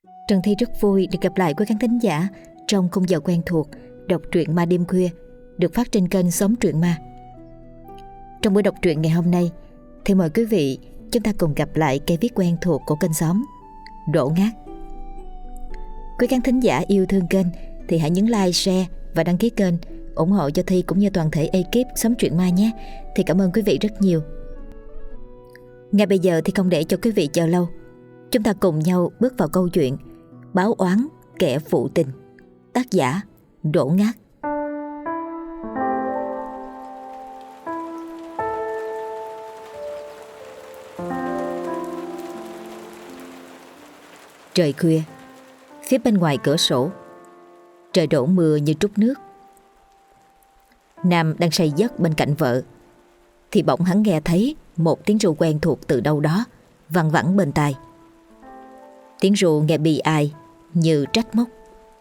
Trần Thi rất vui được gặp lại quý khán thính giả trong khung giờ quen thuộc đọc truyện ma đêm khuya được phát trên kênh Xóm Truyện Ma. Trong buổi đọc truyện ngày hôm nay thì mời quý vị chúng ta cùng gặp lại cây viết quen thuộc của kênh Xóm, Đổ Ngát. Quý khán thính giả yêu thương kênh thì hãy nhấn like, share và đăng ký kênh ủng hộ cho Thi cũng như toàn thể ekip Xóm Truyện Ma nhé. Thì cảm ơn quý vị rất nhiều. Ngay bây giờ thì không để cho quý vị chờ lâu, chúng ta cùng nhau bước vào câu chuyện Báo oán kẻ phụ tình, tác giả Đổ Ngát. Trời khuya, phía bên ngoài cửa sổ trời đổ mưa như trút nước. Nam đang say giấc bên cạnh vợ thì bỗng hắn nghe thấy một tiếng ru quen thuộc từ đâu đó văng vẳng bên tai. Tiếng ru nghe bi ai như trách móc.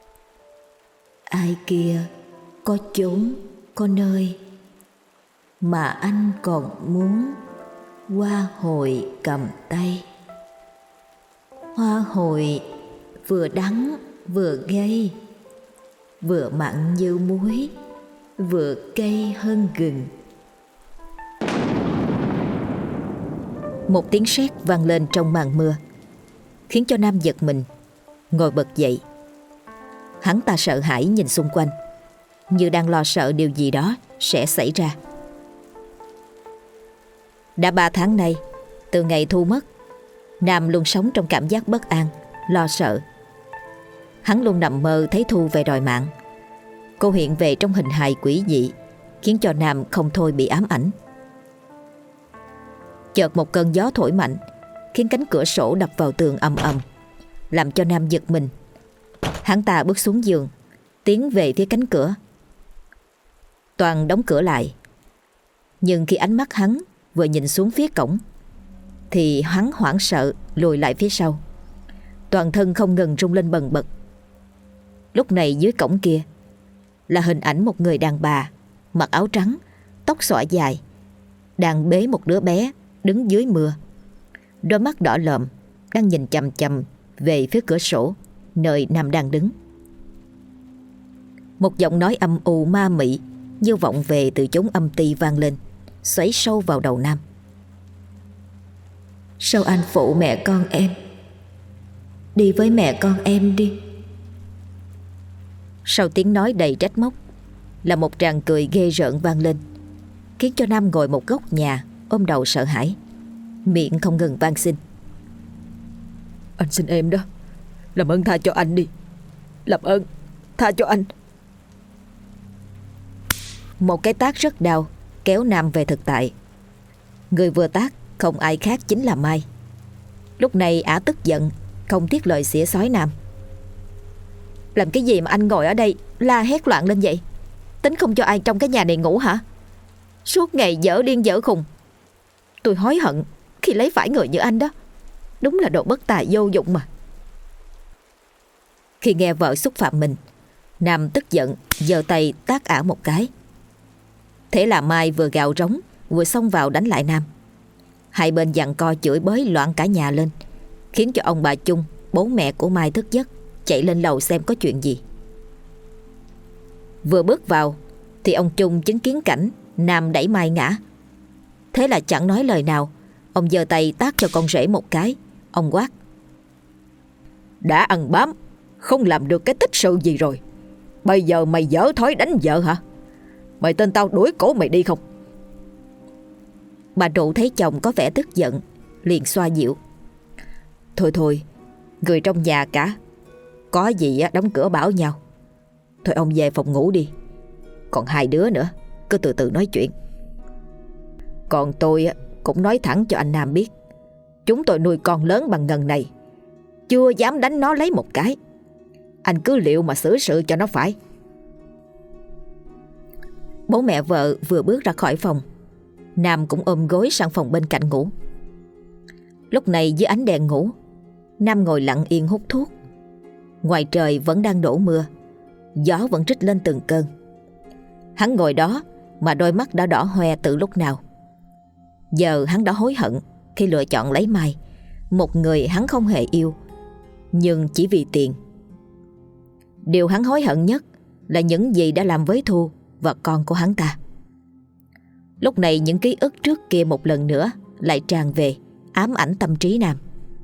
Ai kia có chốn có nơi mà anh còn muốn hoa hồi cầm tay. Hoa hồi vừa đắng vừa ngây, vừa mặn như muối, vừa cay hơn gừng. Một tiếng sét vang lên trong màn mưa, khiến cho Nam giật mình, ngồi bật dậy. Hắn ta sợ hãi nhìn xung quanh, như đang lo sợ điều gì đó sẽ xảy ra. Đã 3 tháng nay, từ ngày Thu mất, Nam luôn sống trong cảm giác bất an, lo sợ. Hắn luôn nằm mơ thấy Thu về đòi mạng. Cô hiện về trong hình hài quỷ dị, khiến cho Nam không thôi bị ám ảnh. Chợt một cơn gió thổi mạnh, khiến cánh cửa sổ đập vào tường ầm ầm, làm cho Nam giật mình. Hắn ta bước xuống giường, tiến về phía cánh cửa. Toàn đóng cửa lại. Nhưng khi ánh mắt hắn vừa nhìn xuống phía cổng thì hắn hoảng sợ lùi lại phía sau. Toàn thân không ngừng rung lên bần bật. Lúc này dưới cổng kia là hình ảnh một người đàn bà mặc áo trắng, tóc xõa dài, đang bế một đứa bé đứng dưới mưa. Đôi mắt đỏ lợm đang nhìn chằm chằm về phía cửa sổ nơi Nam đang đứng. Một giọng nói âm u ma mị như vọng về từ chốn âm ti vang lên, xoáy sâu vào đầu Nam. Sao anh phụ mẹ con em? Đi với mẹ con em đi. Sau tiếng nói đầy trách móc là một tràng cười ghê rợn vang lên, khiến cho Nam ngồi một góc nhà ôm đầu sợ hãi, miệng không ngừng van xin. Anh xin em đó, làm ơn tha cho anh đi, làm ơn tha cho anh. Một cái tát rất đau kéo Nam về thực tại. Người vừa tát không ai khác chính là Mai. Lúc này ả tức giận, không tiếc lời xỉa xói Nam. Làm cái gì mà anh ngồi ở đây la hét loạn lên vậy? Tính không cho ai trong cái nhà này ngủ hả? Suốt ngày dở điên dở khùng. Tôi hối hận khi lấy phải người như anh đó. Đúng là đồ bất tài vô dụng mà. Khi nghe vợ xúc phạm mình, Nam tức giận giơ tay tát ả một cái. Thế là Mai vừa gào rống vừa xông vào đánh lại Nam. Hai bên giằng co chửi bới loạn cả nhà lên, khiến cho ông bà Chung, bố mẹ của Mai thức giấc, chạy lên lầu xem có chuyện gì. Vừa bước vào thì ông Chung chứng kiến cảnh Nam đẩy Mai ngã. Thế là chẳng nói lời nào, ông giơ tay tát cho con rể một cái. Ông quát: Đã ăn bám, không làm được cái tích sự gì rồi, bây giờ mày dở thói đánh vợ hả? Mày tên tao đuổi cổ mày đi không? Bà Trụ thấy chồng có vẻ tức giận, liền xoa dịu: Thôi thôi, người trong nhà cả, có gì đóng cửa bảo nhau. Thôi ông về phòng ngủ đi, còn hai đứa nữa cứ từ từ nói chuyện. Còn tôi cũng nói thẳng cho anh Nam biết, chúng tôi nuôi con lớn bằng ngần này, chưa dám đánh nó lấy một cái. Anh cứ liệu mà xử sự cho nó phải. Bố mẹ vợ vừa bước ra khỏi phòng, Nam cũng ôm gối sang phòng bên cạnh ngủ. Lúc này dưới ánh đèn ngủ, Nam ngồi lặng yên hút thuốc. Ngoài trời vẫn đang đổ mưa, gió vẫn rít lên từng cơn. Hắn ngồi đó mà đôi mắt đã đỏ hoe từ lúc nào. Giờ hắn đã hối hận khi lựa chọn lấy Mai, một người hắn không hề yêu, nhưng chỉ vì tiền. Điều hắn hối hận nhất là những gì đã làm với Thu và con của hắn ta. Lúc này những ký ức trước kia một lần nữa lại tràn về, ám ảnh tâm trí Nam.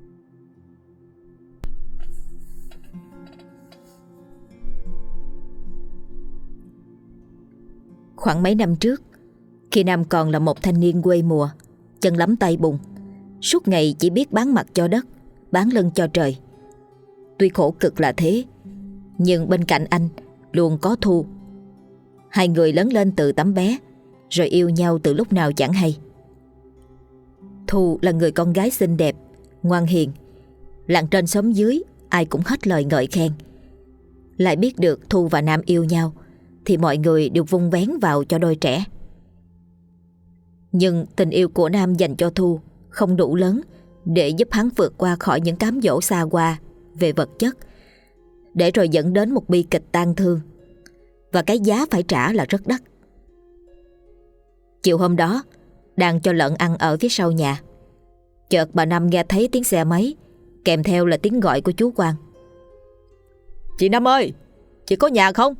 Khoảng mấy năm trước, khi Nam còn là một thanh niên quê mùa, chân lắm tay bùn, suốt ngày chỉ biết bán mặt cho đất, bán lưng cho trời. Tuy khổ cực là thế, nhưng bên cạnh anh luôn có Thu. Hai người lớn lên từ tấm bé, rồi yêu nhau từ lúc nào chẳng hay. Thu là người con gái xinh đẹp, ngoan hiền, làng trên xóm dưới ai cũng hết lời ngợi khen. Lại biết được Thu và Nam yêu nhau thì mọi người đều vung vén vào cho đôi trẻ. Nhưng tình yêu của Nam dành cho Thu không đủ lớn để giúp hắn vượt qua khỏi những cám dỗ xa hoa về vật chất, để rồi dẫn đến một bi kịch tang thương. Và cái giá phải trả là rất đắt. Chiều hôm đó, đang cho lợn ăn ở phía sau nhà, chợt bà Năm nghe thấy tiếng xe máy, kèm theo là tiếng gọi của chú Quang. "Chị Năm ơi, chị có nhà không?"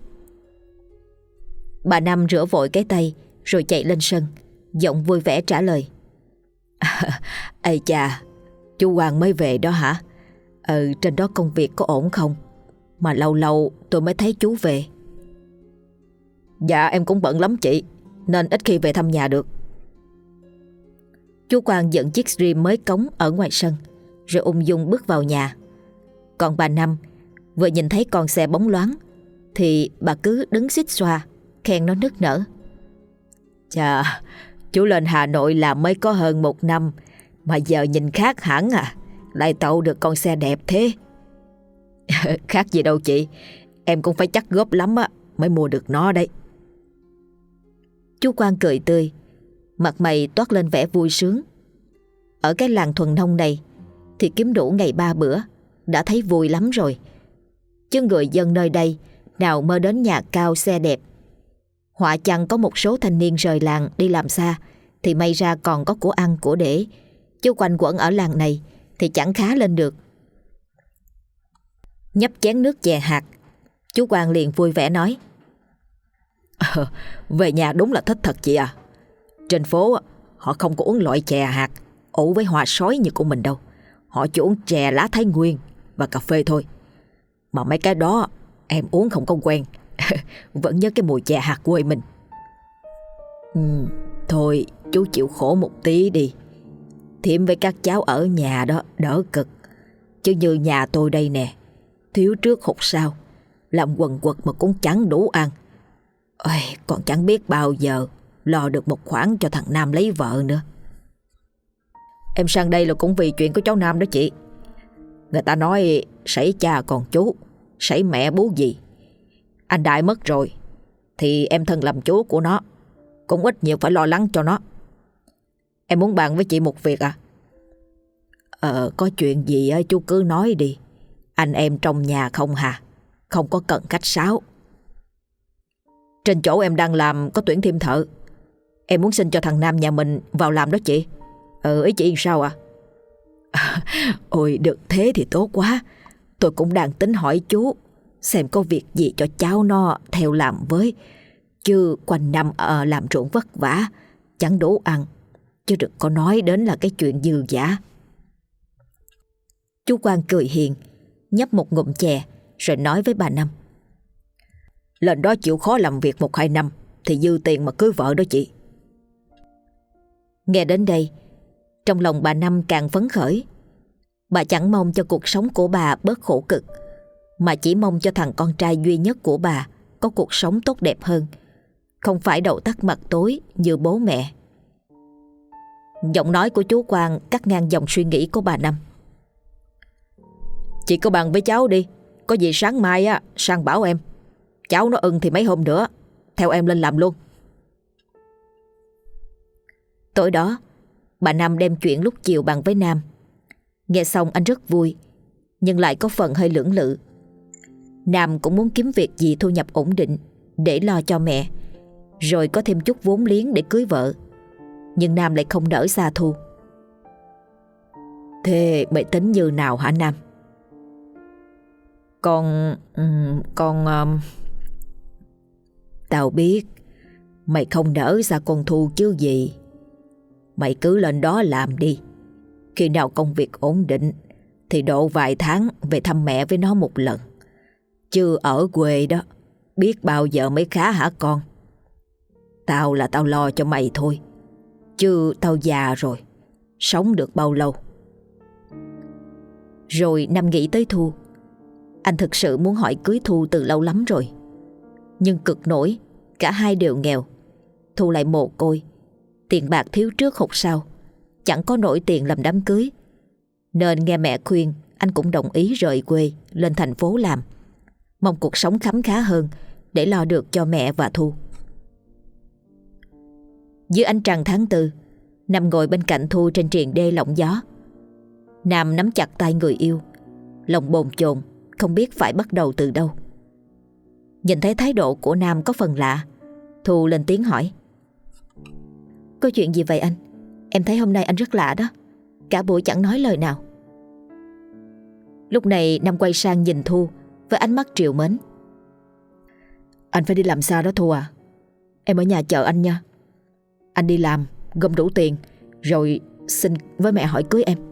Bà Năm rửa vội cái tay rồi chạy lên sân, giọng vui vẻ trả lời. "Ây chà, chú Quang mới về đó hả? Trên đó công việc có ổn không? Mà lâu lâu tôi mới thấy chú về." "Dạ em cũng bận lắm chị, nên ít khi về thăm nhà được." Chú Quang dẫn chiếc Dream mới cống ở ngoài sân, rồi ung dung bước vào nhà. Còn bà Năm vừa nhìn thấy con xe bóng loáng thì bà cứ đứng xích xoa, khen nó nức nở. "Chà, chú lên Hà Nội làm mới có hơn 1 năm mà giờ nhìn khác hẳn à, lại tậu được con xe đẹp thế." "Khác gì đâu chị, em cũng phải chắc góp lắm á mới mua được nó đấy." Chú Quang cười tươi, mặt mày toát lên vẻ vui sướng. Ở cái làng thuần nông này thì kiếm đủ ngày 3 bữa đã thấy vui lắm rồi. Chứ người dân nơi đây nào mơ đến nhà cao xe đẹp. Họa chăng có một số thanh niên rời làng đi làm xa thì may ra còn có của ăn của để, chứ quanh quẩn ở làng này thì chẳng khá lên được. Nhấp chén nước chè hạt, chú Quang liền vui vẻ nói. Về nhà đúng là thích thật chị à. Trên phố họ không có uống loại chè hạt ủ với hoa sói như của mình đâu. Họ chỉ uống chè lá Thái Nguyên và cà phê thôi. Mà mấy cái đó em uống không có quen. Vẫn nhớ cái mùi chè hạt quê mình. Thôi chú chịu khổ một tí đi. Thiểm với các cháu ở nhà đó đỡ cực. Chứ như nhà tôi đây nè, thiếu trước hụt sau, làm quần quật mà cũng chẳng đủ ăn. Ôi, còn chẳng biết bao giờ lo được một khoản cho thằng Nam lấy vợ nữa. Em sang đây là cũng vì chuyện của cháu Nam đó chị. Người ta nói sảy cha còn chú, sảy mẹ bú gì. Anh Đại mất rồi thì em thân làm chú của nó, cũng ít nhiều phải lo lắng cho nó. Em muốn bàn với chị một việc à? Có chuyện gì chú cứ nói đi. Anh em trong nhà không hà, không có cần khách sáo. Trên chỗ em đang làm có tuyển thêm thợ. Em muốn xin cho thằng Nam nhà mình vào làm đó chị. Ý chị sao à? Ôi được thế thì tốt quá. Tôi cũng đang tính hỏi chú xem có việc gì cho cháu nó theo làm với. Chứ quanh năm làm ruộng vất vả, chẳng đủ ăn. Chứ đừng có nói đến là cái chuyện dư dả. Chú Quang cười hiền, nhấp một ngụm chè rồi nói với bà Năm. Lên đó chịu khó làm việc 1-2 năm thì dư tiền mà cưới vợ đó chị. Nghe đến đây, trong lòng bà Năm càng phấn khởi. Bà chẳng mong cho cuộc sống của bà bớt khổ cực, mà chỉ mong cho thằng con trai duy nhất của bà có cuộc sống tốt đẹp hơn, không phải đầu tắt mặt tối như bố mẹ. Giọng nói của chú Quang cắt ngang dòng suy nghĩ của bà Năm. Chị cứ bàn với cháu đi, có gì sáng mai sang bảo em. Cháu nó ưng thì mấy hôm nữa theo em lên làm luôn. Tối đó, bà Năm đem chuyện lúc chiều bàn với Nam. Nghe xong anh rất vui, nhưng lại có phần hơi lưỡng lự. Nam cũng muốn kiếm việc gì thu nhập ổn định để lo cho mẹ, rồi có thêm chút vốn liếng để cưới vợ. Nhưng Nam lại không nỡ xa Thu. Thế mày tính như nào hả Nam? Con tao biết mày không nỡ xa con Thu chứ gì. Mày cứ lên đó làm đi. Khi nào công việc ổn định thì độ vài tháng về thăm mẹ với nó một lần. Chứ ở quê đó biết bao giờ mới khá hả con? Tao là tao lo cho mày thôi, chứ tao già rồi, sống được bao lâu. Rồi Nam nghĩ tới Thu. Anh thực sự muốn hỏi cưới Thu từ lâu lắm rồi. Nhưng cực nổi, cả hai đều nghèo. Thu lại mồ côi, tiền bạc thiếu trước hụt sau, chẳng có nổi tiền làm đám cưới. Nên nghe mẹ khuyên, anh cũng đồng ý rời quê lên thành phố làm, mong cuộc sống khấm khá hơn để lo được cho mẹ và Thu. Dưới ánh trăng tháng 4, Nam ngồi bên cạnh Thu trên triền đê lộng gió. Nam nắm chặt tay người yêu, lòng bồn chồn không biết phải bắt đầu từ đâu. Nhìn thấy thái độ của Nam có phần lạ, Thu lên tiếng hỏi: "Có chuyện gì vậy anh? Em thấy hôm nay anh rất lạ đó, cả buổi chẳng nói lời nào." Lúc này Nam quay sang nhìn Thu với ánh mắt trìu mến. Anh phải đi làm xa đó Thu à. Em ở nhà chờ anh nha. Anh đi làm gom đủ tiền rồi xin với mẹ hỏi cưới em.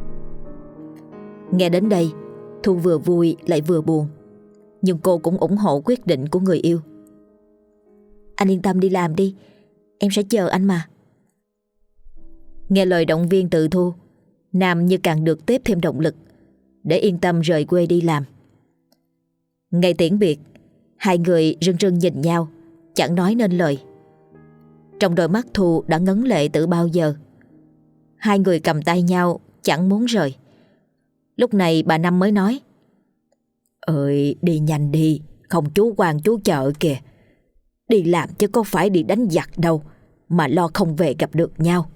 Nghe đến đây, Thu vừa vui lại vừa buồn, nhưng cô cũng ủng hộ quyết định của người yêu. "Anh yên tâm đi làm đi, em sẽ chờ anh mà." Nghe lời động viên từ Thu, Nam như càng được tiếp thêm động lực để yên tâm rời quê đi làm. Ngày tiễn biệt, hai người rưng rưng nhìn nhau, chẳng nói nên lời. Trong đôi mắt Thu đã ngấn lệ từ bao giờ. Hai người cầm tay nhau chẳng muốn rời. Lúc này bà Năm mới nói: "Ơi đi nhanh đi, không chú quan chú chợ kìa. Đi làm chứ có phải đi đánh giặc đâu, mà lo không về gặp được nhau."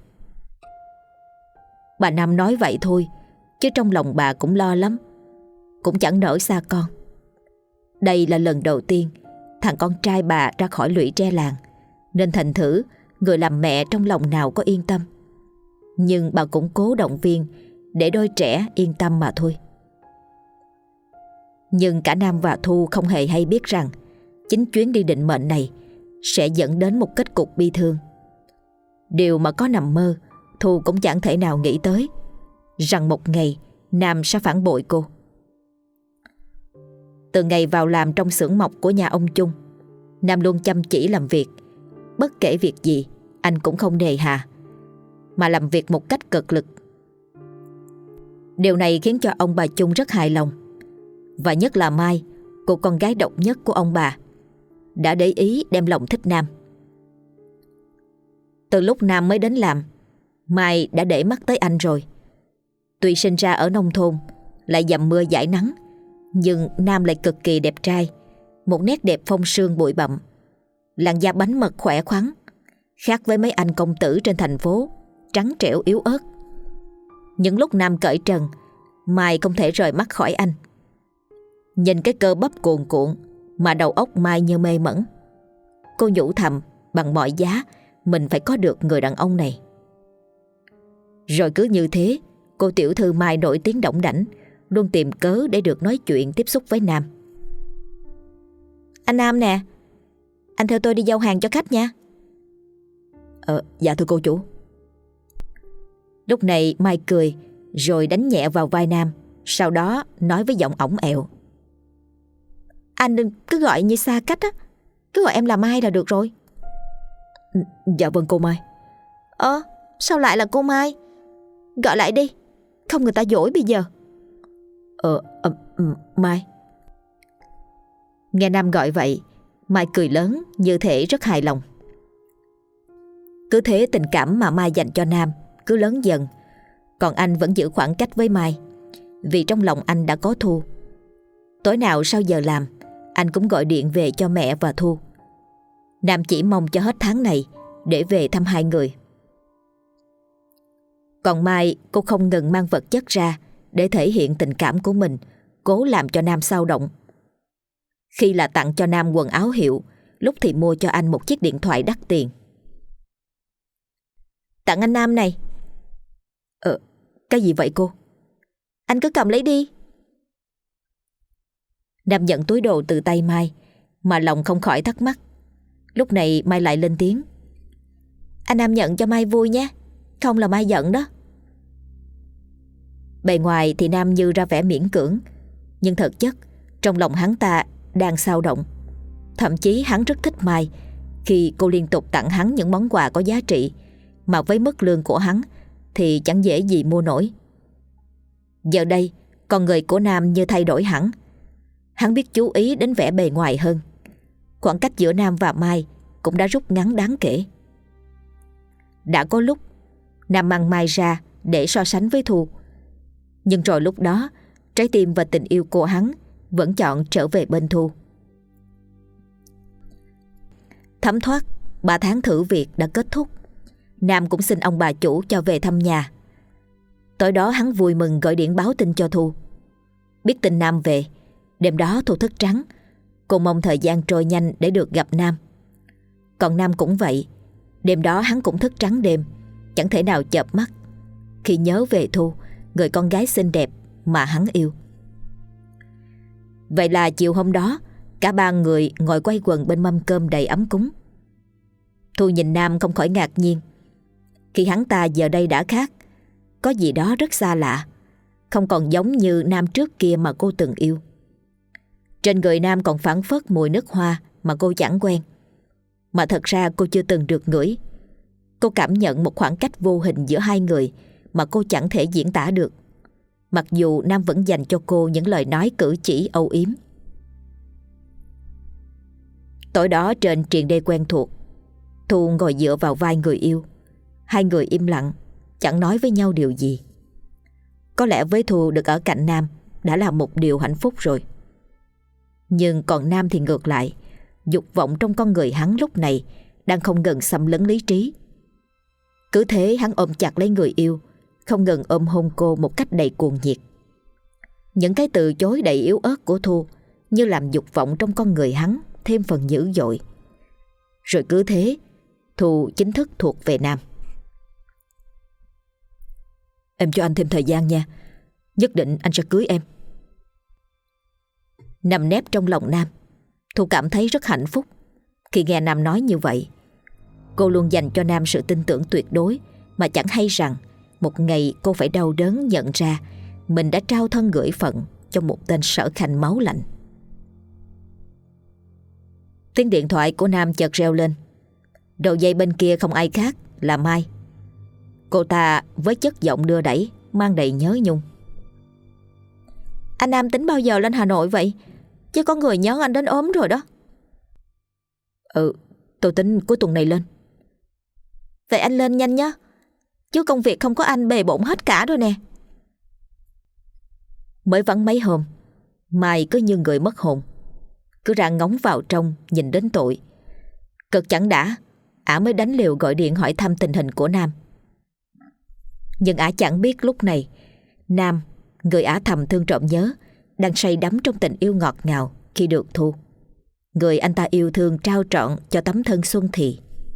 Bà Năm nói vậy thôi, chứ trong lòng bà cũng lo lắm, cũng chẳng nỡ xa con. Đây là lần đầu tiên thằng con trai bà ra khỏi lũy tre làng, nên thành thử người làm mẹ trong lòng nào có yên tâm. Nhưng bà cũng cố động viên để đôi trẻ yên tâm mà thôi. Nhưng cả Nam và Thu không hề hay biết rằng chính chuyến đi định mệnh này sẽ dẫn đến một kết cục bi thương. Điều mà có nằm mơ, Thu cũng chẳng thể nào nghĩ tới, rằng một ngày Nam sẽ phản bội cô. Từ ngày vào làm trong xưởng mộc của nhà ông Chung, Nam luôn chăm chỉ làm việc. Bất kể việc gì anh cũng không nề hà, mà làm việc một cách cực lực. Điều này khiến cho ông bà Chung rất hài lòng. Và nhất là Mai, cô con gái độc nhất của ông bà, đã để ý đem lòng thích Nam. Từ lúc Nam mới đến làm, Mai đã để mắt tới anh rồi. Tuy sinh ra ở nông thôn, lại dầm mưa dãi nắng, nhưng Nam lại cực kỳ đẹp trai, một nét đẹp phong sương bụi bặm, làn da bánh mật khỏe khoắn, khác với mấy anh công tử trên thành phố, trắng trẻo yếu ớt. Những lúc Nam cởi trần, Mai không thể rời mắt khỏi anh. Nhìn cái cơ bắp cuồn cuộn mà đầu óc Mai như mê mẩn. Cô nhủ thầm bằng mọi giá mình phải có được người đàn ông này. Rồi cứ như thế, cô tiểu thư Mai nổi tiếng đỏng đảnh, luôn tìm cớ để được nói chuyện tiếp xúc với Nam. "Anh Nam nè, anh theo tôi đi giao hàng cho khách nha." Dạ thưa cô chủ." Lúc này Mai cười rồi đánh nhẹ vào vai Nam, sau đó nói với giọng ỏng ẹo: "Anh đừng cứ gọi như xa cách á, cứ gọi em là Mai là được rồi." Dạ vâng cô Mai." Sao lại là cô Mai? Gọi lại đi, không người ta dỗi bây giờ." Mai." Nghe Nam gọi vậy, Mai cười lớn như thể rất hài lòng. Cứ thế tình cảm mà Mai dành cho Nam cứ lớn dần. Còn anh vẫn giữ khoảng cách với Mai, vì trong lòng anh đã có Thu. Tối nào sau giờ làm, anh cũng gọi điện về cho mẹ và Thu. Nam chỉ mong cho hết tháng này để về thăm hai người. Còn Mai, cô không ngừng mang vật chất ra để thể hiện tình cảm của mình, cố làm cho Nam xao động. Khi là tặng cho Nam quần áo hiệu, lúc thì mua cho anh một chiếc điện thoại đắt tiền. "Tặng anh Nam này." Cái gì vậy cô?" "Anh cứ cầm lấy đi." Nam nhận túi đồ từ tay Mai, mà lòng không khỏi thắc mắc. Lúc này Mai lại lên tiếng: Anh Nam nhận cho Mai vui nhé, không là Mai giận đó. Bề ngoài thì Nam như ra vẻ miễn cưỡng, nhưng thực chất trong lòng hắn ta đang xao động. Thậm chí hắn rất thích Mai khi cô liên tục tặng hắn những món quà có giá trị mà với mức lương của hắn thì chẳng dễ gì mua nổi. Giờ đây con người của Nam như thay đổi hẳn. Hắn biết chú ý đến vẻ bề ngoài hơn. Khoảng cách giữa Nam và Mai cũng đã rút ngắn đáng kể. Đã có lúc Nam mang Mai ra để so sánh với Thu, nhưng rồi lúc đó trái tim và tình yêu của hắn vẫn chọn trở về bên Thu. Thấm thoát 3 tháng thử việc đã kết thúc. Nam cũng xin ông bà chủ cho về thăm nhà. Tối đó hắn vui mừng gọi điện báo tin cho Thu. Biết tin Nam về, đêm đó Thu thức trắng. Cô mong thời gian trôi nhanh để được gặp Nam. Còn Nam cũng vậy. Đêm đó hắn cũng thức trắng đêm, chẳng thể nào chợp mắt khi nhớ về Thu, người con gái xinh đẹp mà hắn yêu. Vậy là chiều hôm đó, cả ba người ngồi quay quần bên mâm cơm đầy ấm cúng. Thu nhìn Nam không khỏi ngạc nhiên. Khi hắn ta giờ đây đã khác, có gì đó rất xa lạ, không còn giống như Nam trước kia mà cô từng yêu. Trên người Nam còn phảng phất mùi nước hoa mà cô chẳng quen, mà thật ra cô chưa từng được ngửi. Cô cảm nhận một khoảng cách vô hình giữa hai người mà cô chẳng thể diễn tả được, mặc dù Nam vẫn dành cho cô những lời nói cử chỉ âu yếm. Tối đó trên triền đê quen thuộc, Thu ngồi dựa vào vai người yêu. Hai người im lặng, chẳng nói với nhau điều gì. Có lẽ với Thu được ở cạnh Nam đã là một điều hạnh phúc rồi. Nhưng còn Nam thì ngược lại. Dục vọng trong con người hắn lúc này đang không ngừng xâm lấn lý trí. Cứ thế hắn ôm chặt lấy người yêu, không ngừng ôm hôn cô một cách đầy cuồng nhiệt. Những cái từ chối đầy yếu ớt của Thu như làm dục vọng trong con người hắn thêm phần dữ dội. Rồi cứ thế Thu chính thức thuộc về Nam. Em cho anh thêm thời gian nha, nhất định anh sẽ cưới em. Nằm nép trong lòng Nam, Thu cảm thấy rất hạnh phúc khi nghe Nam nói như vậy. Cô luôn dành cho Nam sự tin tưởng tuyệt đối, mà chẳng hay rằng một ngày cô phải đau đớn nhận ra mình đã trao thân gửi phận cho một tên sở khanh máu lạnh. Tiếng điện thoại của Nam chợt reo lên. Đầu dây bên kia không ai khác là Mai. Cô ta với chất giọng đưa đẩy mang đầy nhớ nhung. Anh Nam tính bao giờ lên Hà Nội vậy? Chứ có người nhớ anh đến ốm rồi đó. Tôi tính cuối tuần này lên. Vậy anh lên nhanh nhé, chứ công việc không có anh bề bộn hết cả rồi nè. Mới vắng mấy hôm, Mai cứ như người mất hồn, cứ ra ngóng vào trong nhìn đến tội. Cực chẳng đã, ả mới đánh liều gọi điện hỏi thăm tình hình của Nam. Nhưng ả chẳng biết lúc này Nam, người ả thầm thương trộm nhớ, đang say đắm trong tình yêu ngọt ngào khi được Thu, người anh ta yêu thương trao trọn cho tấm thân xuân thì.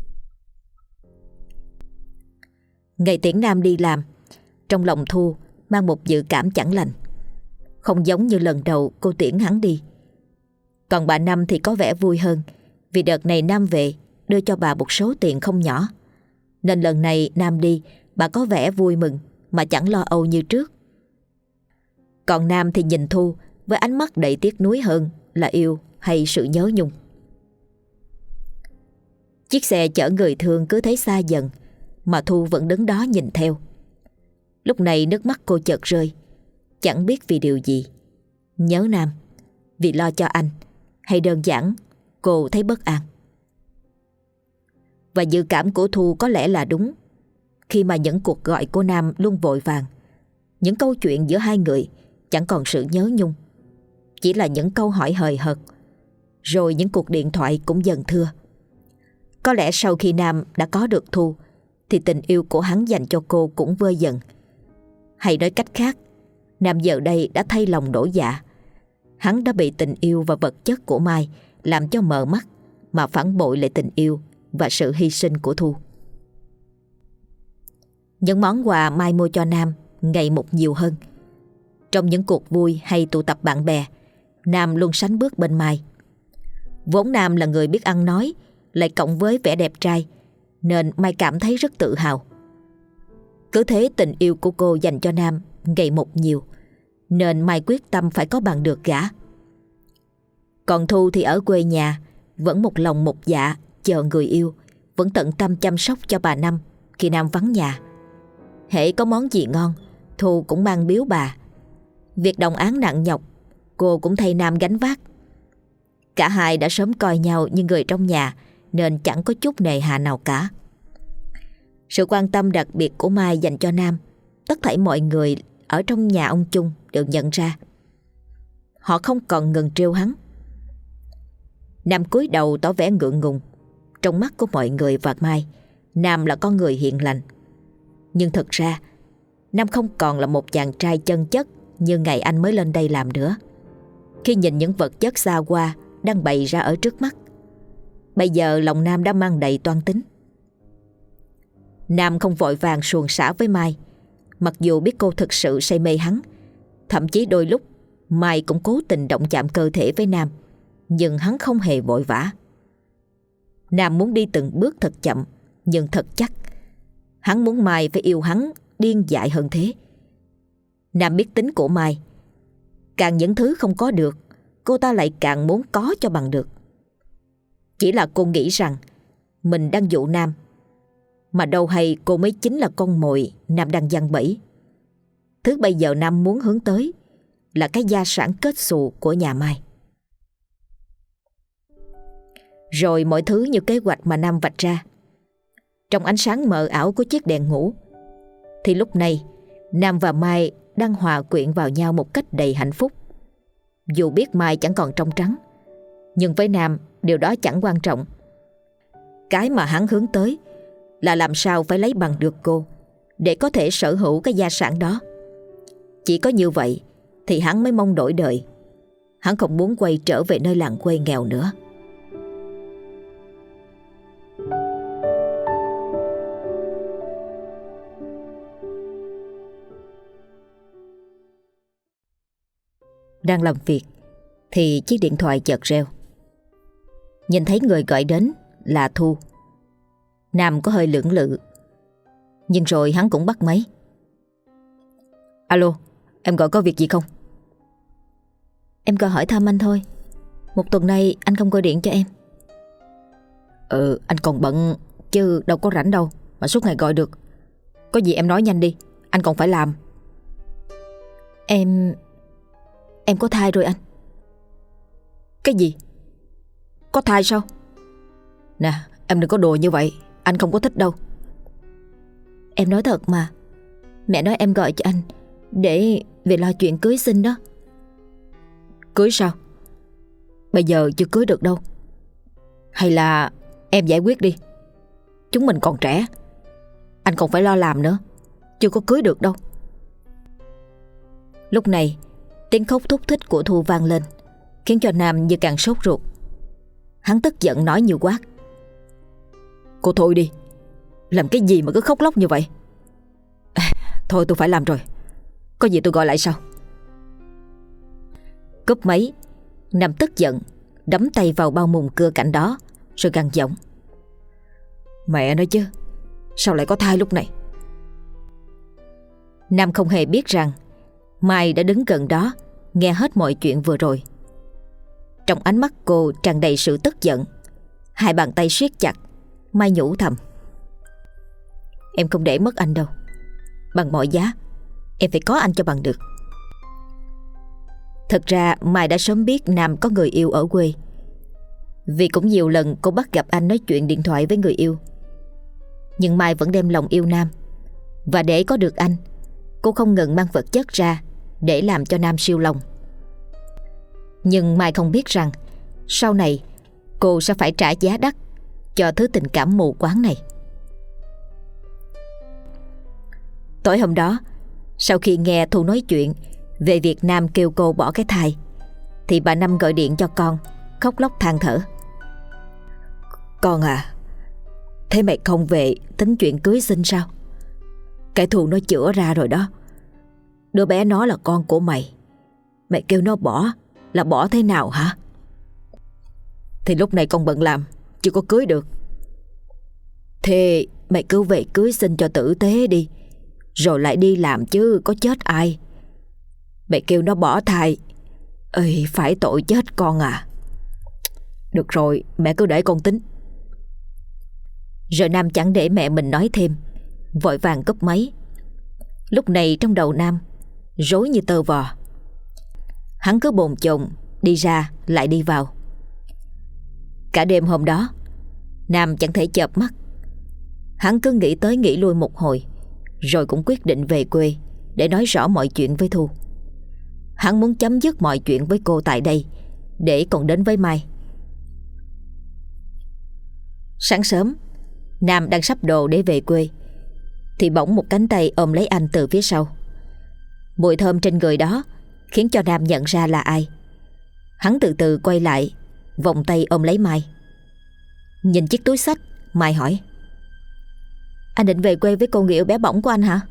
Ngày tiễn Nam đi làm, trong lòng Thu mang một dự cảm chẳng lành. Không giống như lần đầu cô tiễn hắn đi. Còn bà Năm thì có vẻ vui hơn, vì đợt này Nam về đưa cho bà một số tiền không nhỏ, nên lần này Nam đi bà có vẻ vui mừng mà chẳng lo âu như trước. Còn Nam thì nhìn Thu với ánh mắt đầy tiếc nuối hơn là yêu hay sự nhớ nhung. Chiếc xe chở người thương cứ thấy xa dần, mà Thu vẫn đứng đó nhìn theo. Lúc này nước mắt cô chợt rơi, chẳng biết vì điều gì. Nhớ Nam, vì lo cho anh, hay đơn giản cô thấy bất an. Và dự cảm của Thu có lẽ là đúng, khi mà những cuộc gọi của Nam luôn vội vàng. Những câu chuyện giữa hai người chẳng còn sự nhớ nhung, chỉ là những câu hỏi hời hợt. Rồi những cuộc điện thoại cũng dần thưa. Có lẽ sau khi Nam đã có được Thu thì tình yêu của hắn dành cho cô cũng vơi dần. Hay nói cách khác, Nam giờ đây đã thay lòng đổi dạ. Hắn đã bị tình yêu và vật chất của Mai làm cho mờ mắt, mà phản bội lại tình yêu và sự hy sinh của Thu. Những món quà Mai mua cho Nam ngày một nhiều hơn. Trong những cuộc vui hay tụ tập bạn bè, Nam luôn sánh bước bên Mai. Vốn Nam là người biết ăn nói, lại cộng với vẻ đẹp trai, nên Mai cảm thấy rất tự hào. Cứ thế tình yêu của cô dành cho Nam ngày một nhiều, nên Mai quyết tâm phải có bằng được gã. Còn Thu thì ở quê nhà, vẫn một lòng một dạ chờ người yêu, vẫn tận tâm chăm sóc cho bà Năm khi Nam vắng nhà. hễ có món gì ngon, Thu cũng mang biếu bà. Việc đồng áng nặng nhọc, cô cũng thay Nam gánh vác. Cả hai đã sớm coi nhau như người trong nhà, nên chẳng có chút nề hà nào cả. Sự quan tâm đặc biệt của Mai dành cho Nam, tất thảy mọi người ở trong nhà ông Chung đều nhận ra. Họ không còn ngừng trêu hắn. Nam cúi đầu tỏ vẻ ngượng ngùng. Trong mắt của mọi người và Mai, Nam là con người hiền lành. Nhưng thật ra Nam không còn là một chàng trai chân chất như ngày anh mới lên đây làm nữa. Khi nhìn những vật chất xa hoa đang bày ra ở trước mắt, bây giờ lòng Nam đã mang đầy toan tính. Nam không vội vàng suồng sã với Mai, mặc dù biết cô thực sự say mê hắn. Thậm chí đôi lúc Mai cũng cố tình động chạm cơ thể với Nam, nhưng hắn không hề vội vã. Nam muốn đi từng bước thật chậm nhưng thật chắc. Hắn muốn Mai phải yêu hắn điên dại hơn thế. Nam biết tính của Mai, càng những thứ không có được, cô ta lại càng muốn có cho bằng được. Chỉ là cô nghĩ rằng mình đang dụ Nam, mà đâu hay cô mới chính là con mồi Nam đang giăng bẫy. Thứ bây giờ Nam muốn hướng tới là cái gia sản kết xù của nhà Mai. Rồi mọi thứ như kế hoạch mà Nam vạch ra. Trong ánh sáng mờ ảo của chiếc đèn ngủ, thì lúc này Nam và Mai đang hòa quyện vào nhau một cách đầy hạnh phúc. Dù biết Mai chẳng còn trong trắng, nhưng với Nam điều đó chẳng quan trọng. Cái mà hắn hướng tới là làm sao phải lấy bằng được cô, để có thể sở hữu cái gia sản đó. Chỉ có như vậy thì hắn mới mong đổi đời. Hắn không muốn quay trở về nơi làng quê nghèo nữa. Đang làm việc thì chiếc điện thoại chợt reo. Nhìn thấy người gọi đến là Thu, Nam có hơi lưỡng lự, nhưng rồi hắn cũng bắt máy. Alo, em gọi có việc gì không? Em gọi hỏi thăm anh thôi. Một tuần nay anh không gọi điện cho em. Anh còn bận chứ đâu có rảnh đâu mà suốt ngày gọi được. Có gì em nói nhanh đi, anh còn phải làm. Em có thai rồi anh. Cái gì? Có thai sao? Nè, em đừng có đùa như vậy, anh không có thích đâu. Em nói thật mà. Mẹ nói em gọi cho anh để về lo chuyện cưới xin đó. Cưới sao? Bây giờ chưa cưới được đâu. Hay là em giải quyết đi. Chúng mình còn trẻ, anh còn phải lo làm nữa. Chưa có cưới được đâu. Lúc này tiếng khóc thúc thích của Thu vang lên, khiến cho Nam như càng sốt ruột. Hắn tức giận nói như quát. Cô thôi đi, làm cái gì mà cứ khóc lóc như vậy? Thôi tôi phải làm rồi, có gì tôi gọi lại sau. Cúp máy, Nam tức giận đấm tay vào bao mùng cưa cạnh đó, rồi gằn giọng. Mẹ nói chứ, sao lại có thai lúc này? Nam không hề biết rằng Mai đã đứng gần đó, nghe hết mọi chuyện vừa rồi. Trong ánh mắt cô tràn đầy sự tức giận, hai bàn tay siết chặt. Mai nhủ thầm. Em không để mất anh đâu. Bằng mọi giá em phải có anh cho bằng được. Thật ra Mai đã sớm biết Nam có người yêu ở quê, vì cũng nhiều lần cô bắt gặp anh nói chuyện điện thoại với người yêu. Nhưng Mai vẫn đem lòng yêu Nam, và để có được anh, cô không ngừng mang vật chất ra để làm cho Nam siêu lòng. Nhưng Mai không biết rằng sau này cô sẽ phải trả giá đắt cho thứ tình cảm mù quáng này. Tối hôm đó, sau khi nghe Thu nói chuyện về việc Nam kêu cô bỏ cái thai, thì bà Năm gọi điện cho con, khóc lóc than thở. Con à, thế mày không về tính chuyện cưới xin sao? Cái Thu nó chữa ra rồi đó. Đứa bé nó là con của mày. Mày kêu nó bỏ là bỏ thế nào hả? Thì lúc này con bận làm, chưa có cưới được. Thế mày cứ về cưới xin cho tử tế đi, rồi lại đi làm chứ có chết ai. Mày kêu nó bỏ thai, ơi phải tội chết con à. Được rồi, mẹ cứ để con tính. Rồi Nam chẳng để mẹ mình nói thêm, vội vàng cúp máy. Lúc này trong đầu Nam rối như tơ vò. Hắn cứ bồn chồn đi ra lại đi vào. Cả đêm hôm đó Nam chẳng thể chợp mắt. Hắn cứ nghĩ tới nghĩ lui một hồi, rồi cũng quyết định về quê để nói rõ mọi chuyện với Thu. Hắn muốn chấm dứt mọi chuyện với cô tại đây, để còn đến với Mai. Sáng sớm, Nam đang sắp đồ để về quê, thì bỗng một cánh tay ôm lấy anh từ phía sau. Mùi thơm trên người đó khiến cho Nam nhận ra là ai. Hắn từ từ quay lại, vòng tay ôm lấy Mai. Nhìn chiếc túi xách, Mai hỏi: Anh định về quê với cô người yêu bé bỏng của anh hả?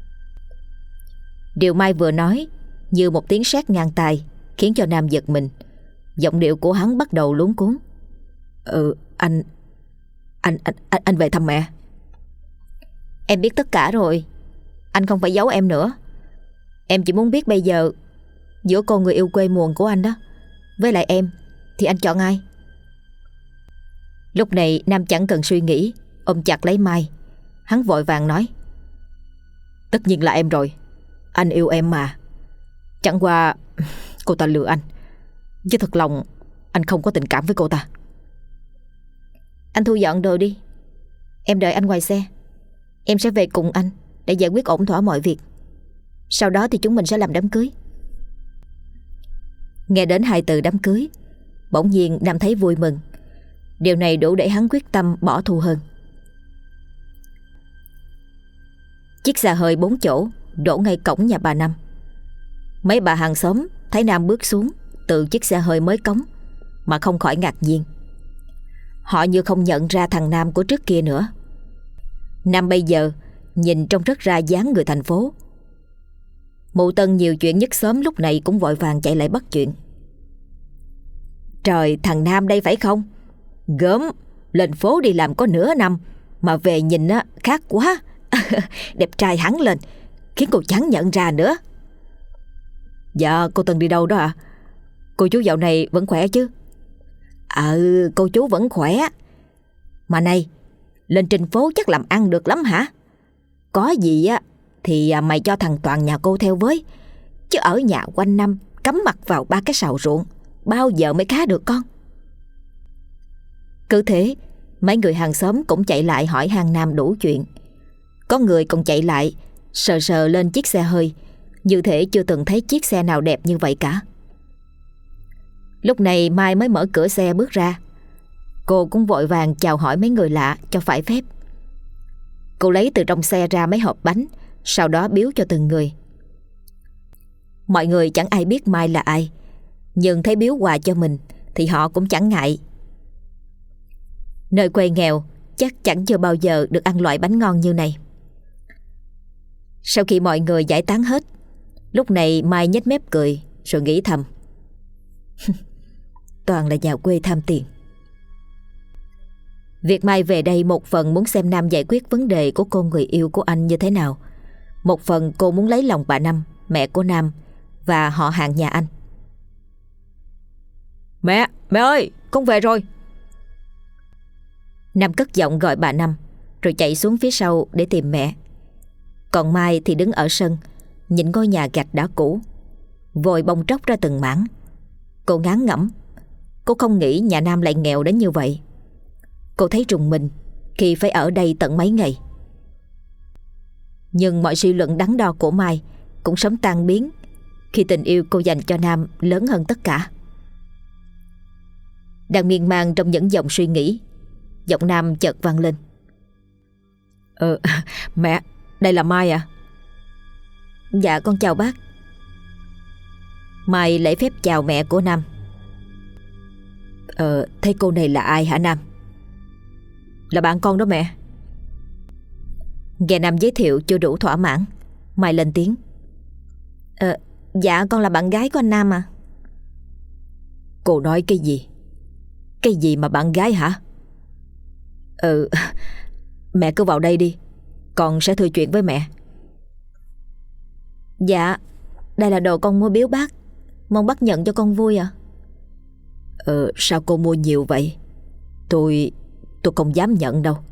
Điều Mai vừa nói như một tiếng sét ngang tai, khiến cho Nam giật mình. Giọng điệu của hắn bắt đầu luống cuống. Anh về thăm mẹ. Em biết tất cả rồi, anh không phải giấu em nữa. Em chỉ muốn biết bây giờ, giữa cô người yêu quê mùa của anh đó với lại em, thì anh chọn ai? Lúc này Nam chẳng cần suy nghĩ, ôm chặt lấy Mai. Hắn vội vàng nói: Tất nhiên là em rồi. Anh yêu em mà. Chẳng qua cô ta lừa anh, chứ thật lòng anh không có tình cảm với cô ta. Anh thu dọn đồ đi, em đợi anh ngoài xe. Em sẽ về cùng anh để giải quyết ổn thỏa mọi việc. Sau đó thì chúng mình sẽ làm đám cưới. Nghe đến hai từ đám cưới, bỗng nhiên Nam thấy vui mừng. Điều này đủ để hắn quyết tâm bỏ Thu hơn. Chiếc xe hơi 4 chỗ đổ ngay cổng nhà bà Năm. Mấy bà hàng xóm thấy Nam bước xuống từ chiếc xe hơi mới cống mà không khỏi ngạc nhiên. Họ như không nhận ra thằng Nam của trước kia nữa. Nam bây giờ nhìn trông rất ra dáng người thành phố. Mụ Tân nhiều chuyện nhất xóm lúc này cũng vội vàng chạy lại bắt chuyện. Trời, thằng Nam đây phải không? Gớm, lên phố đi làm có nửa năm mà về nhìn á khác quá. Đẹp trai hẳn lên, khiến cô chẳng nhận ra nữa. Dạ, cô Tân đi đâu đó ạ? Cô chú dạo này vẫn khỏe chứ? Cô chú vẫn khỏe. Mà này, lên trên phố chắc làm ăn được lắm hả? Có gì á thì mày cho thằng Toàn nhà cô theo với. Chứ ở nhà quanh năm cắm mặt vào 3 cái sào ruộng, bao giờ mới khá được con? Cứ thế, mấy người hàng xóm cũng chạy lại hỏi han Nam đủ chuyện. Có người còn chạy lại sờ sờ lên chiếc xe hơi, như thể chưa từng thấy chiếc xe nào đẹp như vậy cả. Lúc này Mai mới mở cửa xe bước ra. Cô cũng vội vàng chào hỏi mấy người lạ cho phải phép. Cô lấy từ trong xe ra mấy hộp bánh, sau đó biếu cho từng người. Mọi người chẳng ai biết Mai là ai, nhưng thấy biếu quà cho mình thì họ cũng chẳng ngại. Nơi quê nghèo chắc chẳng chưa bao giờ được ăn loại bánh ngon như này. Sau khi mọi người giải tán hết, lúc này Mai nhếch mép cười rồi nghĩ thầm: Toàn là nhà quê tham tiền. Việc Mai về đây một phần muốn xem Nam giải quyết vấn đề của cô người yêu của anh như thế nào. Một phần cô muốn lấy lòng bà Năm, mẹ của Nam, và họ hàng nhà anh. Mẹ ơi, con về rồi. Nam cất giọng gọi bà Năm, rồi chạy xuống phía sau để tìm mẹ. Còn Mai thì đứng ở sân, nhìn ngôi nhà gạch đã cũ, vội bong tróc ra từng mảng. Cô ngán ngẩm. Cô không nghĩ nhà Nam lại nghèo đến như vậy. Cô thấy rùng mình khi phải ở đây tận mấy ngày. Nhưng mọi suy luận đắn đo của Mai cũng sớm tan biến khi tình yêu cô dành cho Nam lớn hơn tất cả. Đang miên man trong những dòng suy nghĩ, giọng Nam chợt vang lên: Mẹ, đây là Mai à? Dạ con chào bác. Mai lễ phép chào mẹ của Nam. Thế cô này là ai hả Nam? Là bạn con đó mẹ. Nghe Nam giới thiệu chưa đủ thỏa mãn, Mai lên tiếng: Dạ con là bạn gái của anh Nam à. Cô nói cái gì? Cái gì mà bạn gái hả? Ừ, mẹ cứ vào đây đi, con sẽ thưa chuyện với mẹ. Dạ, đây là đồ con mua biếu bác, mong bác nhận cho con vui ạ. Sao cô mua nhiều vậy? Tôi không dám nhận đâu.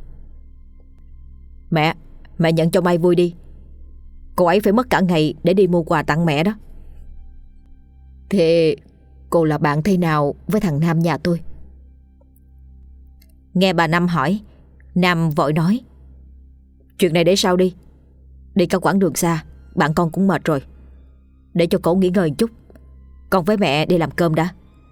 Mẹ nhận cho Mai vui đi. Cô ấy phải mất cả ngày để đi mua quà tặng mẹ đó. Thế cô là bạn thế nào với thằng Nam nhà tôi? Nghe bà Năm hỏi, Nam vội nói: Chuyện này để sau đi. Đi cả quãng đường xa, bạn con cũng mệt rồi. Để cho cậu nghỉ ngơi một chút, con với mẹ đi làm cơm đã.